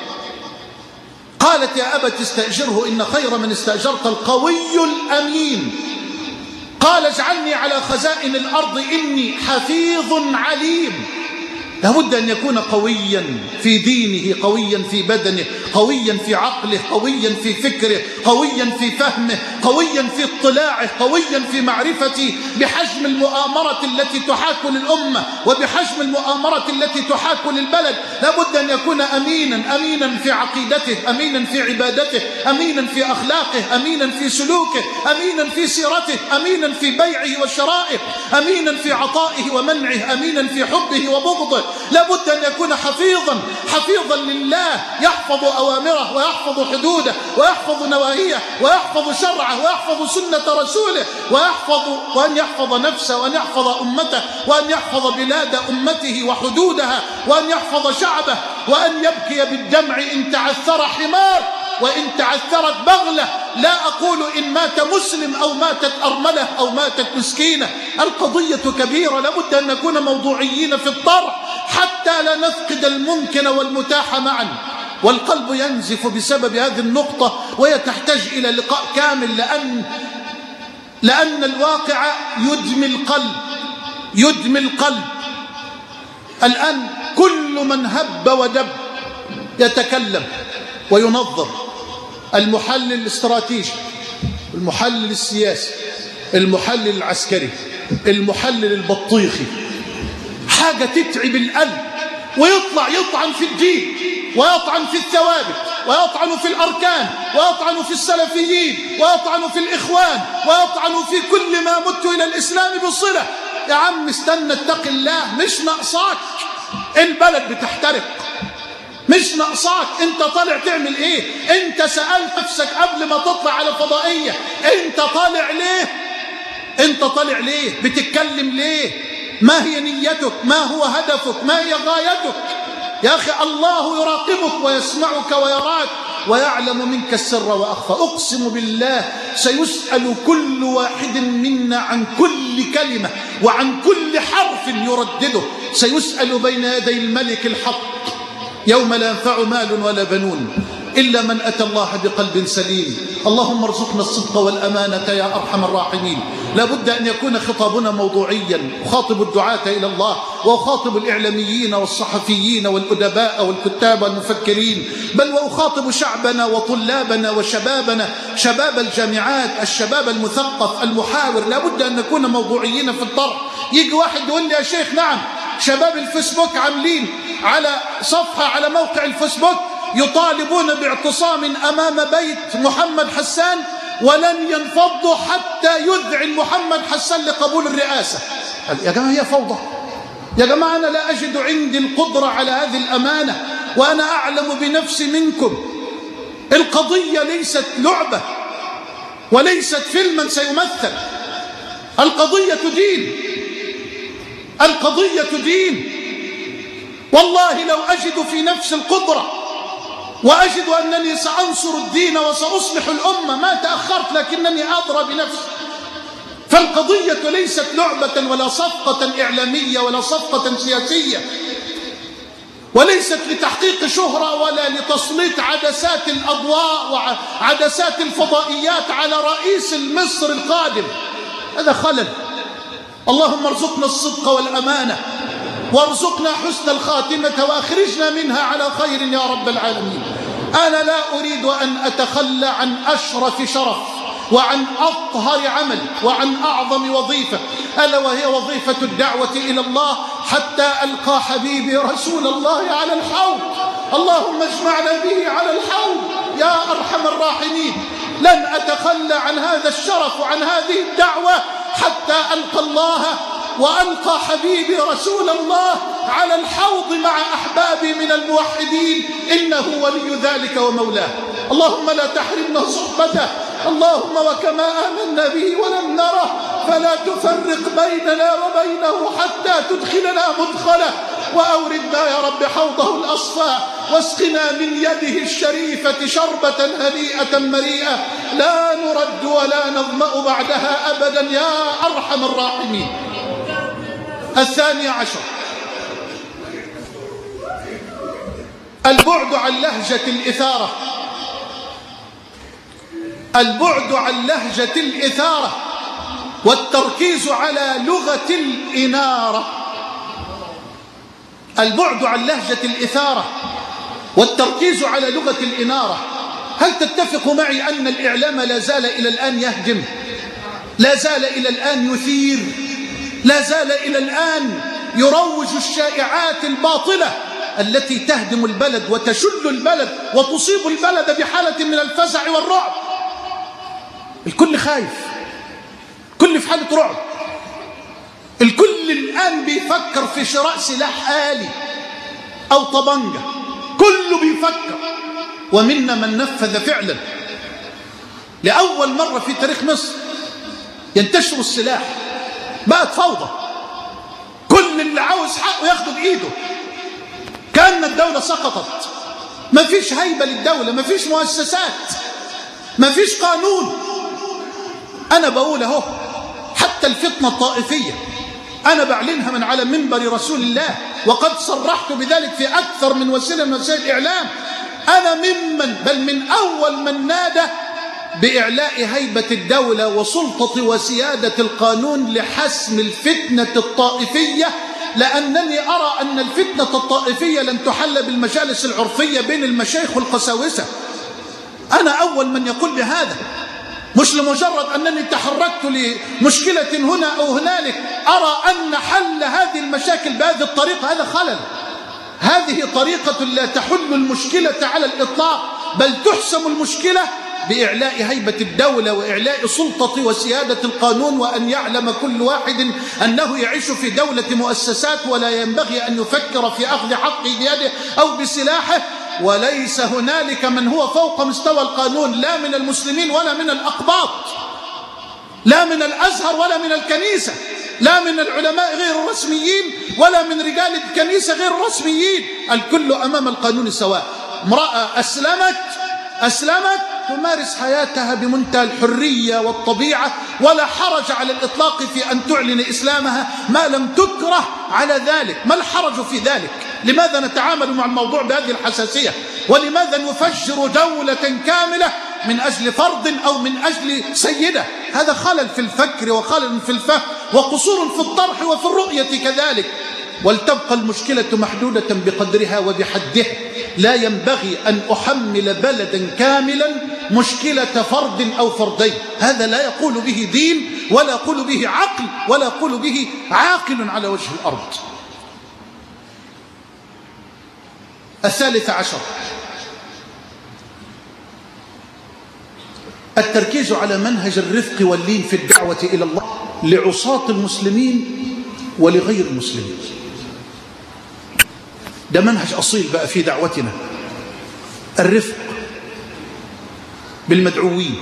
قالت يا أبت استأجره إن خير من استأجرت القوي الأمين. قال اجعلني على خزائن الأرض إني حفيظ عليم. لابد أن يكون قويا في دينه، قويا في بدنه، قويا في عقله، قويا في فكره، قويا في فهمه، قويا في اطلاعه، قويا في معرفته بحجم المؤامرة التي تحاك للأمة وبحجم المؤامرة التي تحاك للبلد. لابد أن يكون أمينا، أمينا في عقيدته، أمينا في عبادته، أمينا في أخلاقه، أمينا في سلوكه، أمينا في سيرته، أمينا في بيعه وشرائه، أمينا في عطائه ومنعه، أمينا في حبه وبغضه. لابد أن يكون حفيظا، حفيظا لله، يحفظ أوامره ويحفظ حدوده ويحفظ نواهيه ويحفظ شرعه ويحفظ سنة رسوله وأن يحفظ نفسه وأن يحفظ أمته وأن يحفظ بلاد أمته وحدودها وأن يحفظ شعبه وأن يبكي بالدمع إن تعثر حمار وإن تعثرت بغلة. لا أقول إن مات مسلم أو ماتت أرملة أو ماتت مسكينة. القضية كبيرة، لابد أن نكون موضوعيين في الطرح حتى لا نفقد الممكن والمتاح معا. والقلب ينزف بسبب هذه النقطة، وهي تحتاج إلى لقاء كامل، لأن الواقع يدمي القلب. الآن كل من هب ودب يتكلم وينظر، المحلل الاستراتيجي، المحلل السياسي، المحلل العسكري، المحلل البطيخي، حاجة تتعب القلب، ويطلع يطعن في الدين ويطعن في الثوابت ويطعن في الأركان ويطعن في السلفيين ويطعن في الإخوان ويطعن في كل ما مت إلى الإسلام بصلة. يا عم استنى، اتق الله، مش ناقصاك، البلد بتحترق، مش ناقصاك. انت طالع تعمل ايه؟ انت سألت نفسك قبل ما تطلع على فضائية انت طالع ليه؟ انت طالع ليه؟ بتتكلم ليه؟ ما هي نيتك؟ ما هو هدفك؟ ما هي غايتك؟ يا أخي الله يراقبك ويسمعك ويراك ويعلم منك السر وأخفى. أقسم بالله سيسأل كل واحد منا عن كل كلمة وعن كل حرف يردده، سيسأل بين يدي الملك الحق يوم لا ينفع مال ولا بنون إلا من أتى الله بقلب سليم. اللهم ارزقنا الصدق والأمانة يا أرحم الراحمين. لا بد أن يكون خطابنا موضوعيا، أخاطب الدعاة إلى الله وأخاطب الإعلاميين والصحفيين والأدباء والكتاب والمفكرين، بل وأخاطب شعبنا وطلابنا وشبابنا، شباب الجامعات، الشباب المثقف المحاور. لا بد أن نكون موضوعيين في الطرح. يجي واحد يقول لي يا شيخ نعم شباب الفيسبوك عاملين على صفحة على موقع الفيسبوك يطالبون باعتصام أمام بيت محمد حسان ولن ينفضوا حتى يذعن محمد حسان لقبول الرئاسة. يا جماعة هي فوضى. يا جماعة أنا لا أجد عندي القدرة على هذه الأمانة، وأنا أعلم بنفسي منكم. القضية ليست لعبة وليست فيلما سيمثل. القضية دين، القضية دين. والله لو أجد في نفس القدرة وأجد أنني سأنصر الدين وسأصلح الأمة ما تأخرت، لكنني أدرى بنفسي. فالقضية ليست لعبة ولا صفقة إعلامية ولا صفقة سياسية، وليست لتحقيق شهرة ولا لتسليط عدسات الأضواء وعدسات الفضائيات على رئيس مصر القادم. هذا خلل. اللهم ارزقنا الصدق والأمانة وارزقنا حسن الخاتمة وأخرجنا منها على خير يا رب العالمين. أنا لا أريد أن أتخلى عن أشرف شرف وعن أطهر عمل وعن أعظم وظيفة، ألا وهي وظيفة الدعوة إلى الله حتى ألقى حبيبي رسول الله على الحوض. اللهم اجمعنا به على الحوض يا أرحم الراحمين. لن أتخلى عن هذا الشرف وعن هذه الدعوة حتى ألقى الله وألقى حبيبي رسول الله على الحوض مع أحبابي من الموحدين، إنه ولي ذلك ومولاه. اللهم لا تحرمنا صحبته. اللهم وكما آمنا به ولم نره فلا تفرق بيننا وبينه حتى تدخلنا مدخله، وأوردنا يا رب حوضه الأصفى، واسقنا من يده الشريفة شربة هنيئة مريئة لا نرد ولا نظمأ بعدها أبدا يا أرحم الراحمين. 12 البعد عن لهجة الإثارة. البعد عن لهجة الإثارة والتركيز على لغة الإنارة. البعد عن لهجة الإثارة والتركيز على لغة الإنارة. هل تتفق معي أن الإعلام لا زال إلى الآن يهجم؟ لا زال إلى الآن يثير؟ لا زال إلى الآن يروج الشائعات الباطلة التي تهدم البلد وتشل البلد وتصيب البلد بحالة من الفزع والرعب. الكل خايف، الكل في حالة رعب، الكل الآن بيفكر في شراء سلاح آلي أو طبنجة، كله بيفكر. ومنا من نفذ فعلا. لأول مرة في تاريخ مصر ينتشر السلاح، بقت فوضى، كل اللي عاوز حقه ياخده بإيده، كأن الدولة سقطت. ما فيش هيبة للدولة، ما فيش مؤسسات، ما فيش قانون. أنا بقول اهو حتى الفتنة الطائفية أنا بعلنها من على منبر رسول الله، وقد صرحت بذلك في أكثر من وسيلة من وسائل الإعلام. أنا ممن بل من أول من نادى بإعلاء هيبة الدولة وسلطة وسيادة القانون لحسم الفتنة الطائفية، لأنني أرى أن الفتنة الطائفية لن تحل بالمجالس العرفية بين المشايخ والقساوسة. أنا أول من يقول بهذا، مش لمجرد أنني تحركت لمشكلة هنا أو هنالك. أرى أن حل هذه المشاكل بهذه الطريقة هذا خلل. هذه طريقة لا تحل المشكلة على الإطلاق، بل تحسم المشكلة بإعلاء هيبة الدولة وإعلاء سلطة وسيادة القانون، وأن يعلم كل واحد أنه يعيش في دولة مؤسسات ولا ينبغي أن يفكر في أخذ حقه بيده أو بسلاحه. وليس هنالك من هو فوق مستوى القانون، لا من المسلمين ولا من الأقباط، لا من الأزهر ولا من الكنيسة. لا من العلماء غير الرسميين ولا من رجال الكنيسة غير الرسميين، الكل أمام القانون سواء. امرأة أسلمت تمارس حياتها بمنتهى الحرية والطبيعة، ولا حرج على الإطلاق في أن تعلن إسلامها ما لم تكره على ذلك. ما الحرج في ذلك؟ لماذا نتعامل مع الموضوع بهذه الحساسية؟ ولماذا نفجر دولة كاملة من أجل فرد أو من أجل سيدة؟ هذا خلل في الفكر وخلل في الفهم وقصور في الطرح وفي الرؤية كذلك. ولتبقى المشكلة محدودة بقدرها وبحدها. لا ينبغي أن أحمل بلدا كاملا مشكلة فرد أو فردين. هذا لا يقول به دين ولا يقول به عقل ولا يقول به عاقل على وجه الأرض. 13 التركيز على منهج الرفق واللين في الدعوة إلى الله لعصاة المسلمين ولغير المسلمين. ده منهج أصيل بقى في دعوتنا، الرفق بالمدعوين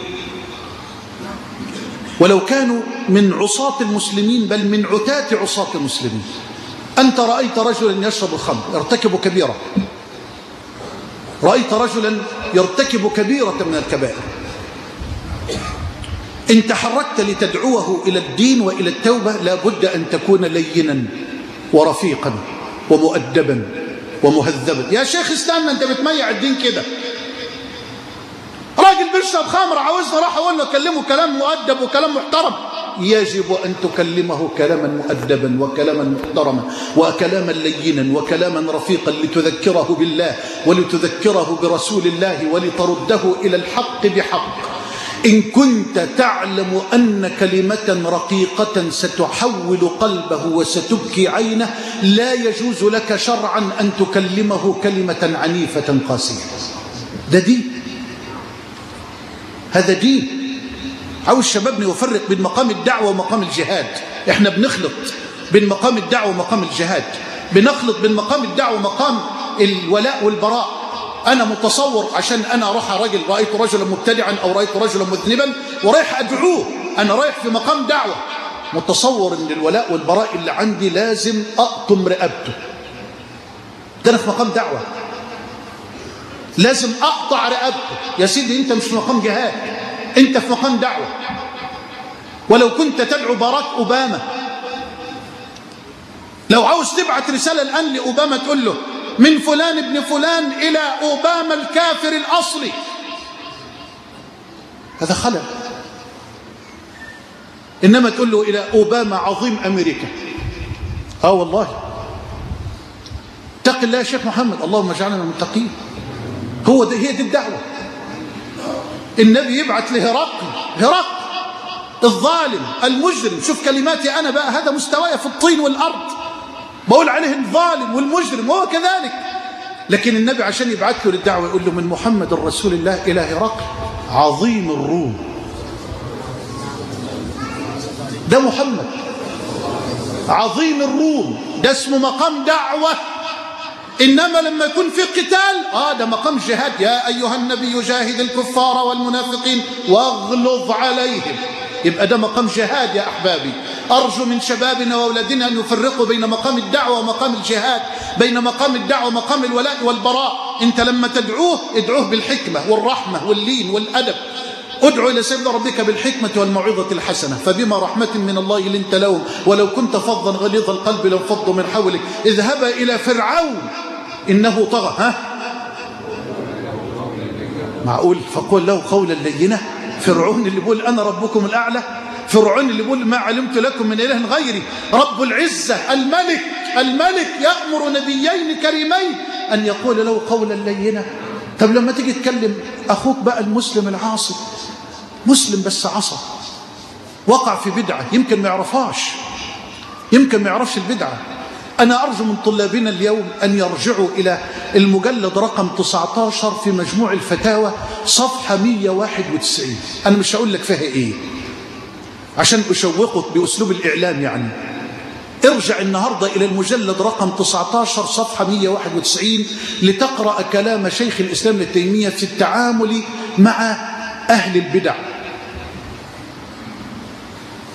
ولو كانوا من عصاة المسلمين بل من عتاة عصاة المسلمين. أنت رأيت رجلا يشرب الخمر يرتكب كبيرة، رأيت رجلا يرتكب كبيرة من الكبائر، إن تحركت لتدعوه إلى الدين وإلى التوبة لابد أن تكون لينا ورفيقا ومؤدبا ومهذبا. يا شيخ استنى، أنت بتميع الدين كده. راجل بيشرب خمر عاوزنا راح أقول له كلمه كلام مؤدب وكلام محترم. يجب أن تكلمه كلاما مؤدبا وكلاما محترما وكلاما لينا وكلاما رفيقا لتذكره بالله ولتذكره برسول الله ولترده إلى الحق بحق. إن كنت تعلم أن كلمة رقيقة ستحول قلبه وستبكي عينه لا يجوز لك شرعا أن تكلمه كلمة عنيفة قاسية. ده دين، هذا دين. عاوز شبابنا يفرق بين مقام الدعوة ومقام الجهاد. احنا بنخلط بين مقام الدعوة ومقام الجهاد، بنخلط بين مقام الدعوة ومقام الولاء والبراء. أنا متصور عشان أنا رأيت رجلا مبتدعا أو رأيت رجلا مذنبا ورايح أدعوه، أنا رايح في مقام دعوة، متصور أن الولاء والبراء اللي عندي لازم أقطم رقبته. ده أنا في مقام دعوة، لازم أقطع رقبته. يا سيدي أنت مش في مقام جهاد، أنت في مقام دعوة. ولو كنت تدعو باراك أوباما، لو عاوز تبعت رسالة الآن لأوباما تقول له من فلان ابن فلان إلى أوباما الكافر الأصلي، هذا خلل. إنما تقول له إلى أوباما عظيم أمريكا. والله اتق الله يا شيخ محمد، اللهم اجعلنا من المتقين. هي دي الدعوة. النبي يبعث لهرقل الظالم المجرم. شوف كلماتي أنا بقى، هذا مستواي في الطين والأرض، بقول عليه الظالم والمجرم وهو كذلك. لكن النبي عشان يبعث له للدعوة يقول له من محمد رسول الله إلى هرقل عظيم الروم. ده محمد عظيم الروم، ده اسمه مقام دعوة. إنما لما يكون في قتال ده مقام جهاد. يا أيها النبي جاهد الكفار والمنافقين واغلظ عليهم. يبقى ده مقام جهاد يا أحبابي. أرجو من شبابنا وأولادنا أن يفرقوا بين مقام الدعوة ومقام الجهاد، بين مقام الدعوة ومقام الولاء والبراء. أنت لما تدعوه ادعوه بالحكمة والرحمة واللين والأدب. ادعو إلى سبيل ربك بالحكمة والموعظة الحسنة، فبما رحمة من الله لنت لهم ولو كنت فظا غليظ القلب لانفضوا من حولك. اذهبا إلى فرعون إنه طغى. معقول فقول له قولا لينا؟ فرعون اللي بيقول أنا ربكم الأعلى، فرعون اللي بيقول ما علمت لكم من إله غيري، رب العزة الملك يأمر نبيين كريمين أن يقول له قولا لينا. طب لما تيجي تكلم أخوك بقى المسلم العاصي، مسلم بس عصى، وقع في بدعة يمكن ما يعرفهاش، يمكن ما يعرفش البدعة. أنا أرجو من طلابنا اليوم أن يرجعوا إلى المجلد رقم 19 في مجموع الفتاوى صفحة 191. أنا مش هقول لك فيها إيه عشان أشوقك بأسلوب الإعلام يعني. ارجع النهاردة إلى المجلد رقم 19 صفحة 191 لتقرأ كلام شيخ الإسلام ابن تيمية في التعامل مع أهل البدع.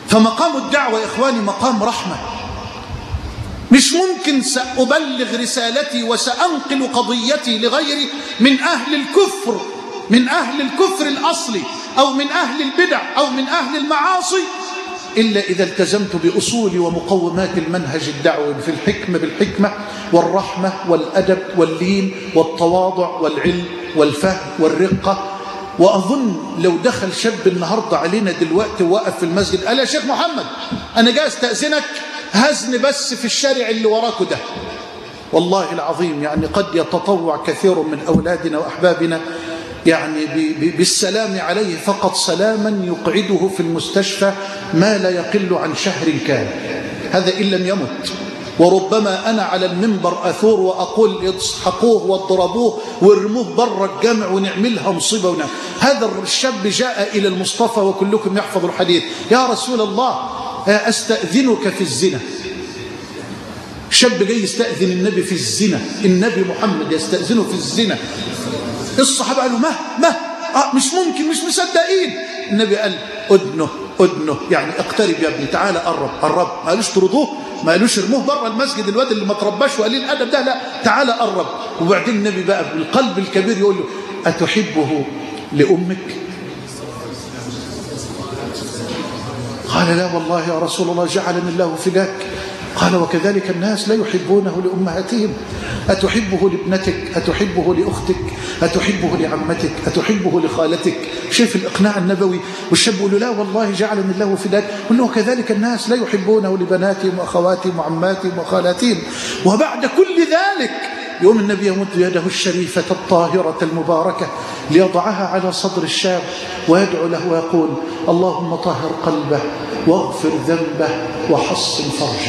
فمقام الدعوة يا إخواني مقام رحمة. مش ممكن سأبلغ رسالتي وسأنقل قضيتي لغيري من أهل الكفر، من أهل الكفر الأصلي أو من أهل البدع أو من أهل المعاصي، إلا إذا التزمت بأصول ومقومات المنهج الدعوي في الحكمة بالحكمة والرحمة والأدب واللين والتواضع والعلم والفهم والرقة. وأظن لو دخل شاب النهاردة علينا دلوقتي ووقف في المسجد قال يا شيخ محمد أنا جاي أستأذنك هزن بس في الشارع اللي وراكو ده، والله العظيم يعني قد يتطوع كثير من أولادنا وأحبابنا يعني بالسلام عليه فقط سلاما يقعده في المستشفى ما لا يقل عن شهر كامل، هذا إن لم يمت. وربما أنا على المنبر أثور وأقول اسحقوه واضربوه وارموه برا الجامع ونعملها مصيبة هذا الشاب جاء إلى المصطفى وكلكم يحفظ الحديث: يا رسول الله أستأذنك في الزنا. شاب جاي يستأذن النبي في الزنا، النبي محمد يستأذنه في الزنا. الصحابة قالوا ما مش ممكن، مش مصدقين. النبي قال أدنه يعني اقترب يا ابني، تعالى قرب. ما قالوش طردوه، ما قالوش ارموه بره المسجد الواد اللي ما ترباش وقليل الادب ده، لا تعالى قرب. وبعدين النبي بقى بالقلب الكبير يقول له: أتحبه لأمك؟ قال: لا والله يا رسول الله جعلني الله فداك. قال: وكذلك الناس لا يحبونه لأمهاتهم. أتحبه لابنتك؟ أتحبه لأختك؟ أتحبه لعمتك؟ أتحبه لخالتك؟ شايف الإقناع النبوي؟ والشاب يقول له: لا والله جعلني الله فداك. قل له: وكذلك الناس لا يحبونه لبناتهم وأخواتهم وعماتهم وخالاتهم. وبعد كل ذلك يوم النبي يمد يده الشريفة الطاهرة المباركة ليضعها على صدر الشاب ويدعو له ويقول: اللهم طهر قلبه واغفر ذنبه وحصن فرجه.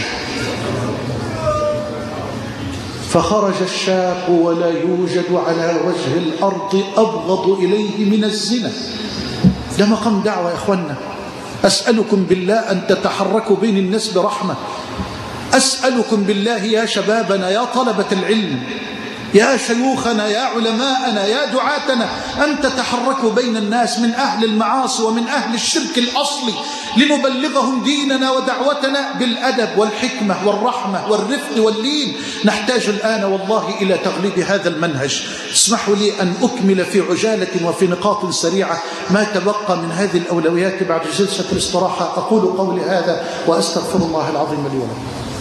فخرج الشاب ولا يوجد على وجه الأرض أبغض إليه من الزنا. ده مقام دعوة يا أخوانا. أسألكم بالله أن تتحركوا بين الناس برحمة. أسألكم بالله يا شبابنا، يا طلبة العلم، يا شيوخنا، يا علماءنا، يا دعاتنا، أن تتحركوا بين الناس من أهل المعاصي ومن أهل الشرك الأصلي لنبلغهم ديننا ودعوتنا بالأدب والحكمة والرحمة والرفق واللين. نحتاج الآن والله إلى تغليب هذا المنهج. اسمحوا لي أن أكمل في عجالة وفي نقاط سريعة ما تبقى من هذه الأولويات بعد جلسة الاستراحة. أقول قولي هذا وأستغفر الله العظيم لي ولكم.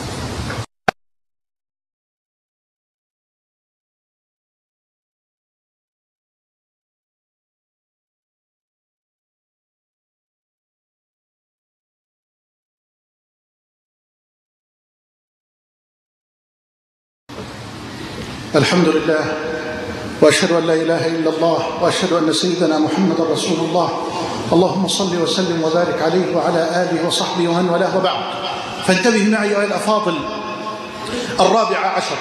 الحمد لله، وأشهد أن لا إله إلا الله، وأشهد أن سيدنا محمد رسول الله. اللهم صل وسلم وبارك عليه وعلى آله وصحبه ومن والاه، وبعد. فانتبه معي أيها الأفاضل. 14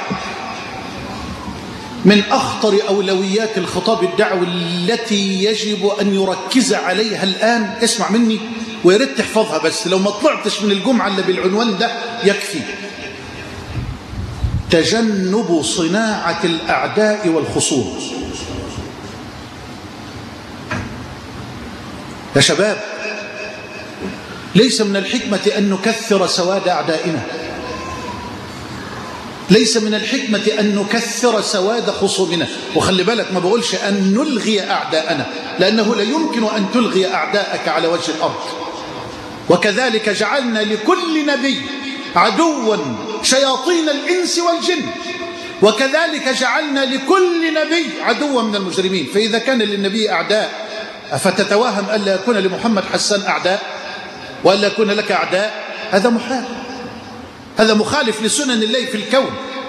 من أخطر أولويات الخطاب الدعوي التي يجب أن يركز عليها الآن، اسمع مني ويريد تحفظها، بس لو ما طلعتش من الجمعة اللي بالعنوان ده يكفي: تجنب صناعة الأعداء والخصوم. يا شباب، ليس من الحكمة أن نكثر سواد أعدائنا، ليس من الحكمة أن نكثر سواد خصومنا. وخلي بالك، ما بقولش أن نلغي أعداءنا، لأنه لا يمكن أن تلغي أعداءك على وجه الأرض. وكذلك جعلنا لكل نبي عدوا شياطين الإنس والجن، وكذلك جعلنا لكل نبي عدوا من المجرمين. فإذا كان للنبي أعداء، أفتتوهم ألا يكون لمحمد حسان أعداء وألا يكون لك أعداء؟ هذا محال، هذا مخالف لسنن الله في الكون.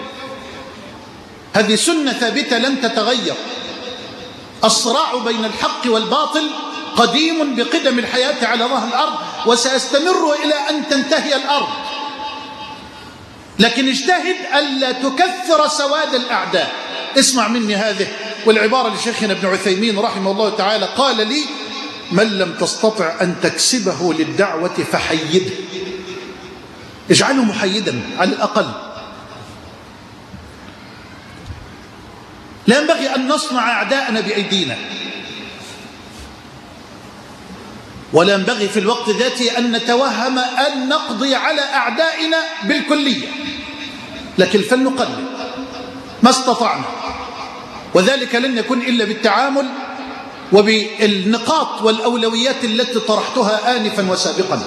هذه سنة ثابتة لن تتغير. الصراع بين الحق والباطل قديم بقدم الحياة على ظهر الأرض، وسيستمر إلى أن تنتهي الأرض. لكن اجتهد ألا تكثر سواد الأعداء. اسمع مني هذه والعبارة لشيخنا ابن عثيمين رحمه الله تعالى، قال لي: من لم تستطع أن تكسبه للدعوة فحيده. اجعله محيدا على الأقل. لا ينبغي أن نصنع أعداءنا بأيدينا، ولا ينبغي في الوقت ذاته أن نتوهم أن نقضي على أعدائنا بالكلية، لكن فلنقلل ما استطعنا، وذلك لن يكون إلا بالتعامل وبالنقاط والأولويات التي طرحتها آنفا وسابقا.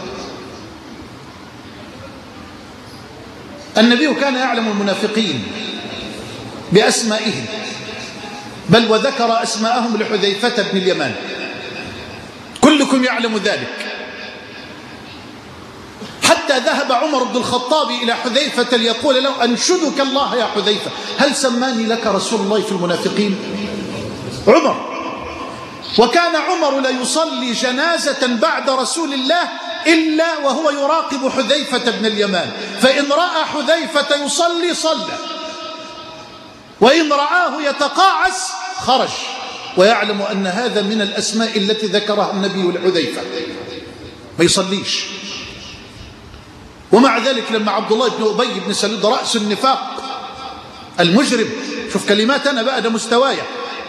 النبي كان يعلم المنافقين بأسمائهم، بل وذكر أسماءهم لحذيفة بن اليمان، كلكم يعلم ذلك، حتى ذهب عمر بن الخطاب إلى حذيفة ليقول له: أنشدك الله يا حذيفة، هل سماني لك رسول الله في المنافقين؟ عمر. وكان عمر لا يصلي جنازة بعد رسول الله إلا وهو يراقب حذيفة بن اليمان، فإن رأى حذيفة يصلي صلى، وإن رآه يتقاعس خرج، ويعلم أن هذا من الأسماء التي ذكرها النبي لحذيفة، ما يصليش. ومع ذلك لما عبد الله بن أبي بن سلول رأس النفاق المجرم، شوف كلمات أنا بقى ده مستوايا،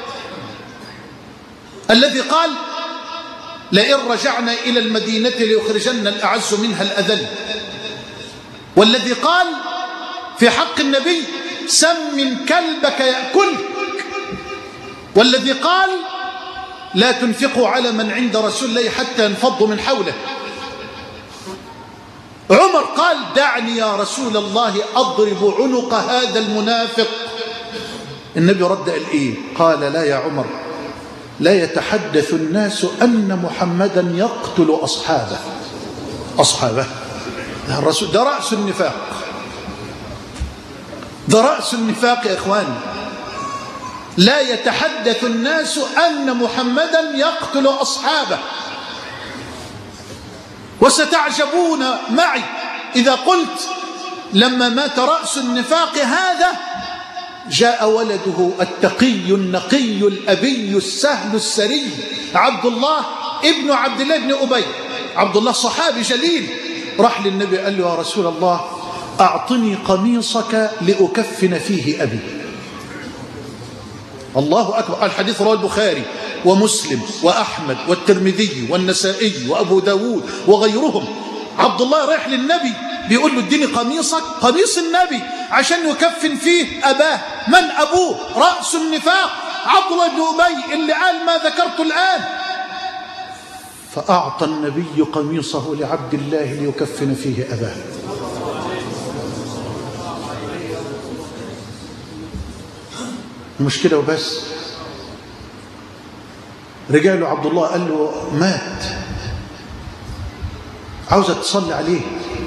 الذي قال: لئن رجعنا إلى المدينة ليخرجن الأعز منها الأذل، والذي قال في حق النبي: سمن كلبك يأكلك، والذي قال: لا تنفقوا على من عند رسول الله حتى ينفضوا من حوله. عمر قال: دعني يا رسول الله أضرب عنق هذا المنافق. النبي رد قال إيه؟ قال: لا يا عمر، لا يتحدث الناس أن محمدا يقتل أصحابه. ده الرسول، ده رأس النفاق، ده رأس النفاق يا إخواني. لا يتحدث الناس أن محمدا يقتل أصحابه. وستعجبون معي إذا قلت لما مات رأس النفاق هذا جاء ولده التقي النقي الأبي السهل السري عبد الله ابن عبد الله بن أبي. عبد الله صحابي جليل، راح للنبي قال له: يا رسول الله أعطني قميصك لأكفن فيه أبي. الله أكبر. الحديث رواه البخاري ومسلم وأحمد والترمذي والنسائي وأبو داود وغيرهم. عبد الله رايح للنبي بيقول له: اديني قميصك، قميص النبي، عشان يكفن فيه أباه. من أبوه؟ رأس النفاق عبد الله بن أبي اللي قال ما ذكرت الآن. فأعطى النبي قميصه لعبد الله ليكفن فيه أباه. مش كده وبس، رجع له عبد الله قال له: مات، عاوزة تصلي عليه.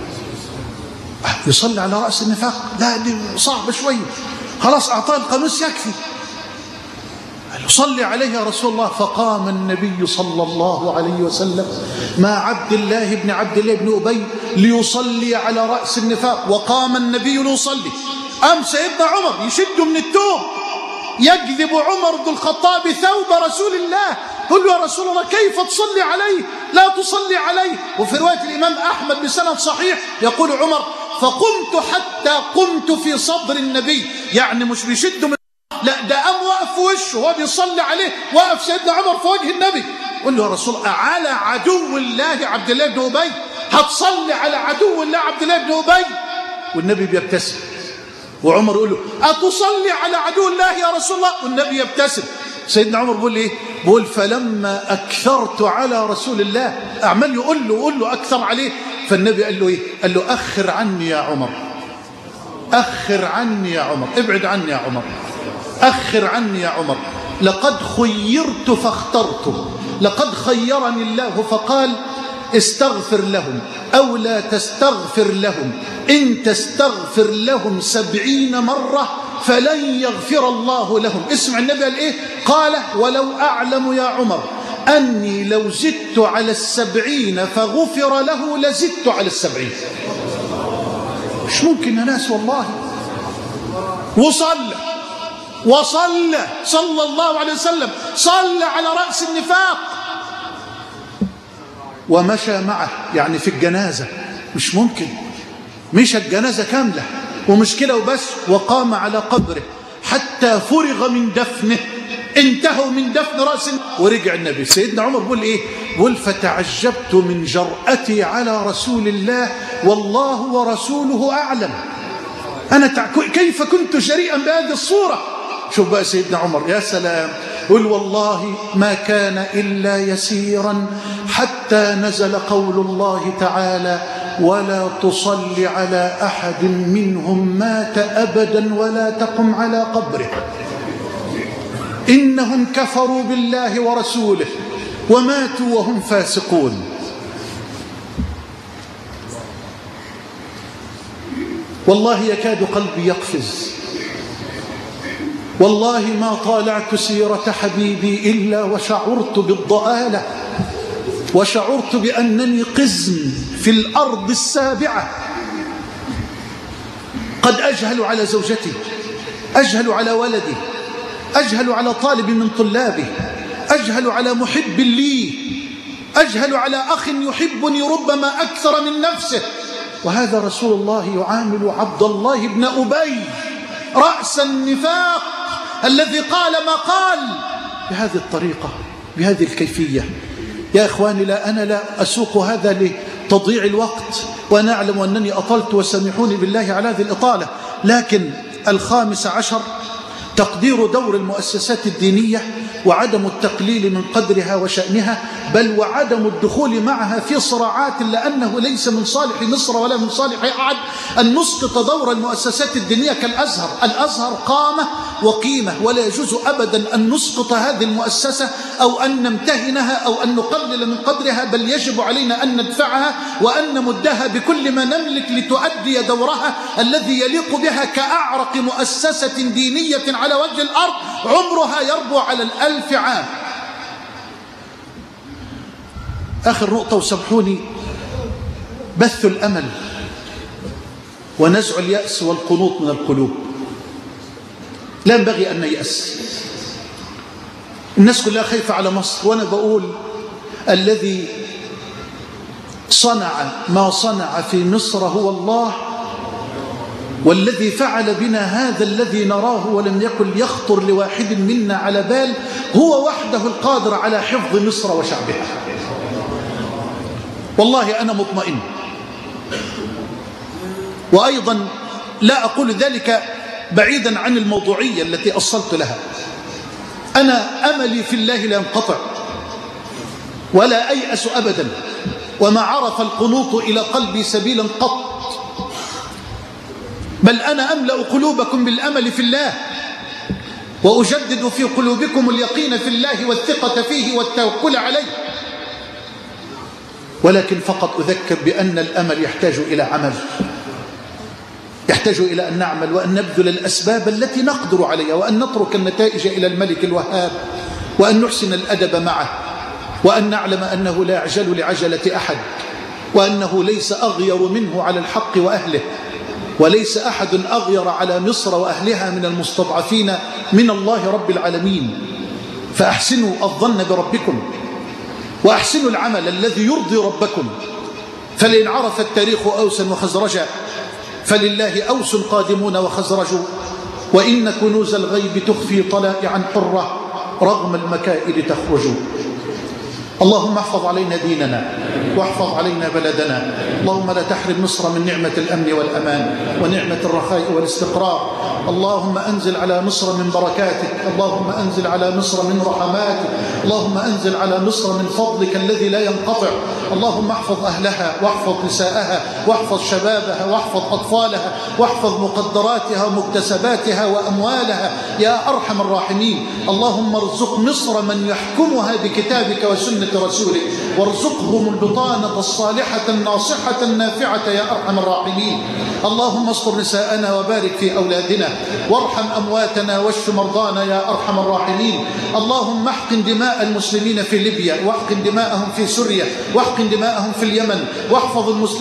يصلي على رأس النفاق؟ لا، دي صعب شوية، خلاص أعطاه القميص يكفي. قال له: صلي عليه يا رسول الله. فقام النبي صلى الله عليه وسلم مع عبد الله بن أبي ليصلي على رأس النفاق، وقام النبي ليصلي. أم سيدنا عمر يشد من التوب، يجذب عمر بن الخطاب ثوب رسول الله، قل له: يا رسول الله كيف تصلي عليه؟ لا تصلي عليه. وفي رواية الإمام أحمد بسند صحيح يقول عمر: فقمت حتى قمت في صدر النبي، يعني مش بيشد من، لا، ده قام وقف في وشه وهو بيصلي عليه، وقف سيدنا عمر في وجه النبي. قل له: يا رسول الله على عدو الله عبد الله بن أبي هتصلي على عدو الله عبد الله بن أبي؟ والنبي بيبتسم، وعمر يقول له: أتصلي على عدو الله يا رسول الله؟ والنبي يبتسم. سيدنا عمر بيقول ايه؟ بيقول: فلما أكثرت على رسول الله، أعمل يقول له أكثر عليه، فالنبي قال له ايه؟ قال له: أخر عني يا عمر، أخر عني يا عمر، ابعد عني يا عمر، أخر عني يا عمر. لقد خيرت فاخترت، لقد خيرني الله فقال: استغفر لهم أو لا تستغفر لهم، إن تستغفر لهم 70 مرة فلن يغفر الله لهم. اسمع النبي قال إيه؟ قال: ولو أعلم يا عمر أني لو زدت على 70 فغفر له لزدت على 70. مش ممكن يا ناس والله. وصلى صلى الله عليه وسلم، صلى على رأس النفاق ومشى معه، يعني في الجنازة. مش ممكن، مش الجنازة كاملة، ومش كده وبس، وقام على قبره حتى فرغ من دفنه. انتهوا من دفن رأس. ورجع النبي. سيدنا عمر بيقول إيه؟ بيقول فتعجبت من جرأتي على رسول الله والله ورسوله أعلم. أنا كيف كنت جريئا بهذه الصورة؟ شوف بقى سيدنا عمر، يا سلام. قل والله ما كان إلا يسيرا حتى نزل قول الله تعالى ولا تصل على أحد منهم مات أبدا ولا تقم على قبره إنهم كفروا بالله ورسوله وماتوا وهم فاسقون. والله يكاد قلبي يقفز، والله ما طالعت سيرة حبيبي إلا وشعرت بالضآلة، وشعرت بأنني قزم في الأرض السابعة. قد أجهل على زوجتي، أجهل على ولدي، أجهل على طالب من طلابه، أجهل على محب لي، أجهل على أخ يحبني ربما أكثر من نفسه، وهذا رسول الله يعامل عبد الله بن أبي رأس النفاق الذي قال ما قال بهذه الطريقة بهذه الكيفية. يا إخواني، أنا لا أسوق هذا لتضييع الوقت، وأنا أعلم أنني أطلت وسامحوني بالله على هذه الإطالة، لكن 15 تقدير دور المؤسسات الدينية وعدم التقليل من قدرها وشأنها، بل وعدم الدخول معها في صراعات، لأنه ليس من صالح مصر ولا من صالح أحد أن نسقط دور المؤسسات الدينية كالأزهر. الأزهر قامة وقيمة، ولا يجوز أبدا أن نسقط هذه المؤسسة أو أن نمتهنها أو أن نقلل من قدرها، بل يجب علينا أن ندفعها وأن نمدها بكل ما نملك لتؤدي دورها الذي يليق بها كأعرق مؤسسة دينية على وجه الأرض عمرها يربو على 1000 عام. آخر نقطة وسامحوني، بث الأمل ونزع اليأس والقنوط من القلوب. لا ينبغي أن نيأس. الناس كلها خايفة على مصر، وأنا بقول الذي صنع ما صنع في مصر هو الله، والذي فعل بنا هذا الذي نراه ولم يكن يخطر لواحد منا على بال هو وحده القادر على حفظ مصر وشعبها. والله أنا مطمئن، وأيضا لا أقول ذلك بعيدا عن الموضوعية التي أصلت لها. أنا أملي في الله لا ينقطع ولا أيأس أبدا، وما عرف القنوط إلى قلبي سبيلا قط، بل أنا أملأ قلوبكم بالأمل في الله، وأجدد في قلوبكم اليقين في الله والثقة فيه والتوكل عليه. ولكن فقط أذكر بأن الأمل يحتاج إلى عمل، يحتاج إلى أن نعمل وأن نبذل الأسباب التي نقدر عليها، وأن نترك النتائج إلى الملك الوهاب، وأن نحسن الأدب معه، وأن نعلم أنه لا يعجل لعجلة أحد، وأنه ليس أغير منه على الحق وأهله، وليس أحد أغير على مصر وأهلها من المستضعفين من الله رب العالمين. فأحسنوا الظن بربكم، وأحسنوا العمل الذي يرضي ربكم. فلئن عرف التاريخ أوسا وخزرجا فلله أوس قادمون وخزرج، وإن كنوز الغيب تخفي طلائعا حرة رغم المكائد تخرج. اللهم احفظ علينا ديننا واحفظ علينا بلدنا. اللهم لا تحرم مصر من نعمة الأمن والأمان ونعمة الرخاء والاستقرار. اللهم أنزل على مصر من بركاتك، اللهم أنزل على مصر من رحماتك، اللهم أنزل على مصر من فضلك الذي لا ينقطع. اللهم احفظ أهلها واحفظ نساءها واحفظ شبابها واحفظ أطفالها واحفظ مقدراتها ومكتسباتها وأموالها يا أرحم الراحمين. اللهم ارزق مصر من يحكمها بكتابك وسنة رسولك، وارزقهم البطانة الصالحة الناصحة النافعة يا أرحم الراحمين. اللهم استر نساءنا وبارك في أولادنا، وارحم أمواتنا واشف مرضانا يا أرحم الراحمين. اللهم احقن دماء المسلمين في ليبيا، واحقن دماءهم في سوريا، واحقن دماءهم في اليمن، واحفظ المسلمين في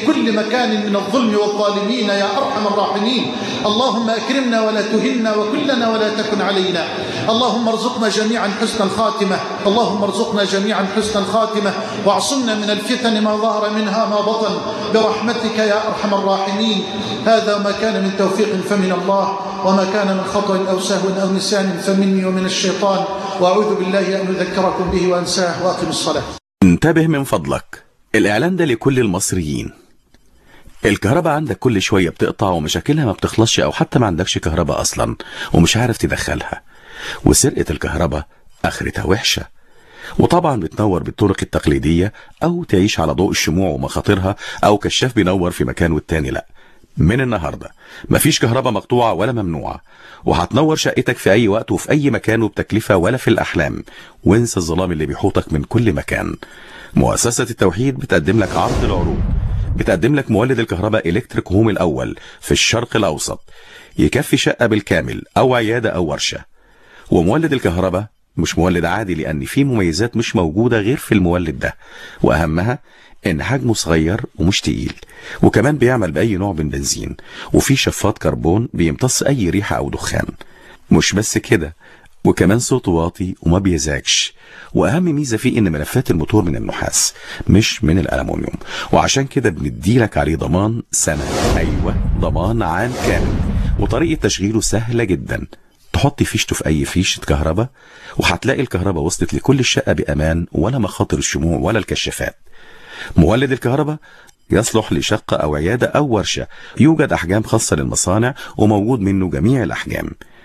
في كل مكان من الظلم والظالمين يا أرحم الراحمين. اللهم أكرمنا ولا تهنا وكلنا ولا تكن علينا. اللهم ارزقنا جميعا حسن الخاتمة، اللهم ارزقنا جميعا حسن الخاتمة، واعصمنا من الفتن ما ظهر منها ما بطن برحمتك يا أرحم الراحمين. هذا ما كان من توفيق فمن الله، وما كان من خطأ أو سهو أو نسيان فمني ومن الشيطان، وأعوذ بالله أن أذكركم به وأنساه. وأقم الصلاة. انتبه من فضلك، الإعلان ده لكل المصريين. الكهرباء عندك كل شوية بتقطع ومشاكلها ما بتخلصش، أو حتى ما عندكش كهرباء أصلا ومش عارف تدخلها، وسرقة الكهرباء آخرتها وحشة. وطبعا بتنور بالطرق التقليدية أو تعيش على ضوء الشموع ومخاطرها، أو كشاف بينور في مكان والتاني. لأ، من النهاردة مفيش كهرباء مقطوعة ولا ممنوعة، وهتنور شقتك في أي وقت وفي أي مكان وبتكلفة ولا في الأحلام. وانسى الظلام اللي بيحوطك من كل مكان. مؤسسة التوحيد بتقدم لك عرض العروض، بتقدم لك مولد الكهرباء إلكتريك هوم الأول في الشرق الأوسط، يكفي شقة بالكامل أو عيادة أو ورشة. ومولد الكهرباء مش مولد عادي، لأن فيه مميزات مش موجودة غير في المولد ده، وأهمها إن حجمه صغير ومش تقيل، وكمان بيعمل بأي نوع من بنزين، وفيه شفاط كربون بيمتص أي ريحة أو دخان. مش بس كده، وكمان صوته واطي وما بيزعجش. واهم ميزه فيه ان ملفات الموتور من النحاس مش من الالومنيوم، وعشان كده بنديلك عليه ضمان سنه. ايوه، ضمان عام كامل. وطريقه تشغيله سهله جدا، تحط فيشته في اي فيشه كهرباء وهتلاقي الكهرباء وصلت لكل الشقه بامان، ولا مخاطر الشموع ولا الكشافات. مولد الكهرباء يصلح لشقه او عياده او ورشه، يوجد احجام خاصه للمصانع وموجود منه جميع الاحجام.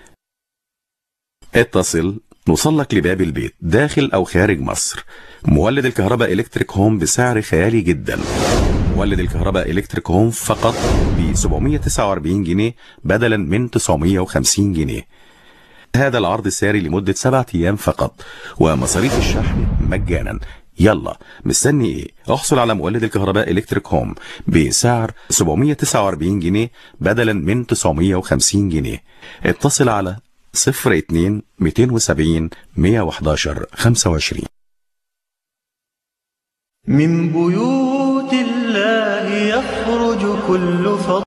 اتصل نوصلك لباب البيت داخل او خارج مصر. مولد الكهرباء إلكتريك هوم بسعر خيالي جدا. مولد الكهرباء إلكتريك هوم فقط ب 749 جنيه بدلا من 950 جنيه. هذا العرض ساري لمدة 7 أيام فقط، ومصاريف الشحن مجانا. يلا مستني ايه؟ احصل على مولد الكهرباء إلكتريك هوم بسعر 749 جنيه بدلا من 950 جنيه. اتصل على 02 270 111 25. من بيوت الله يخرج كل فضل.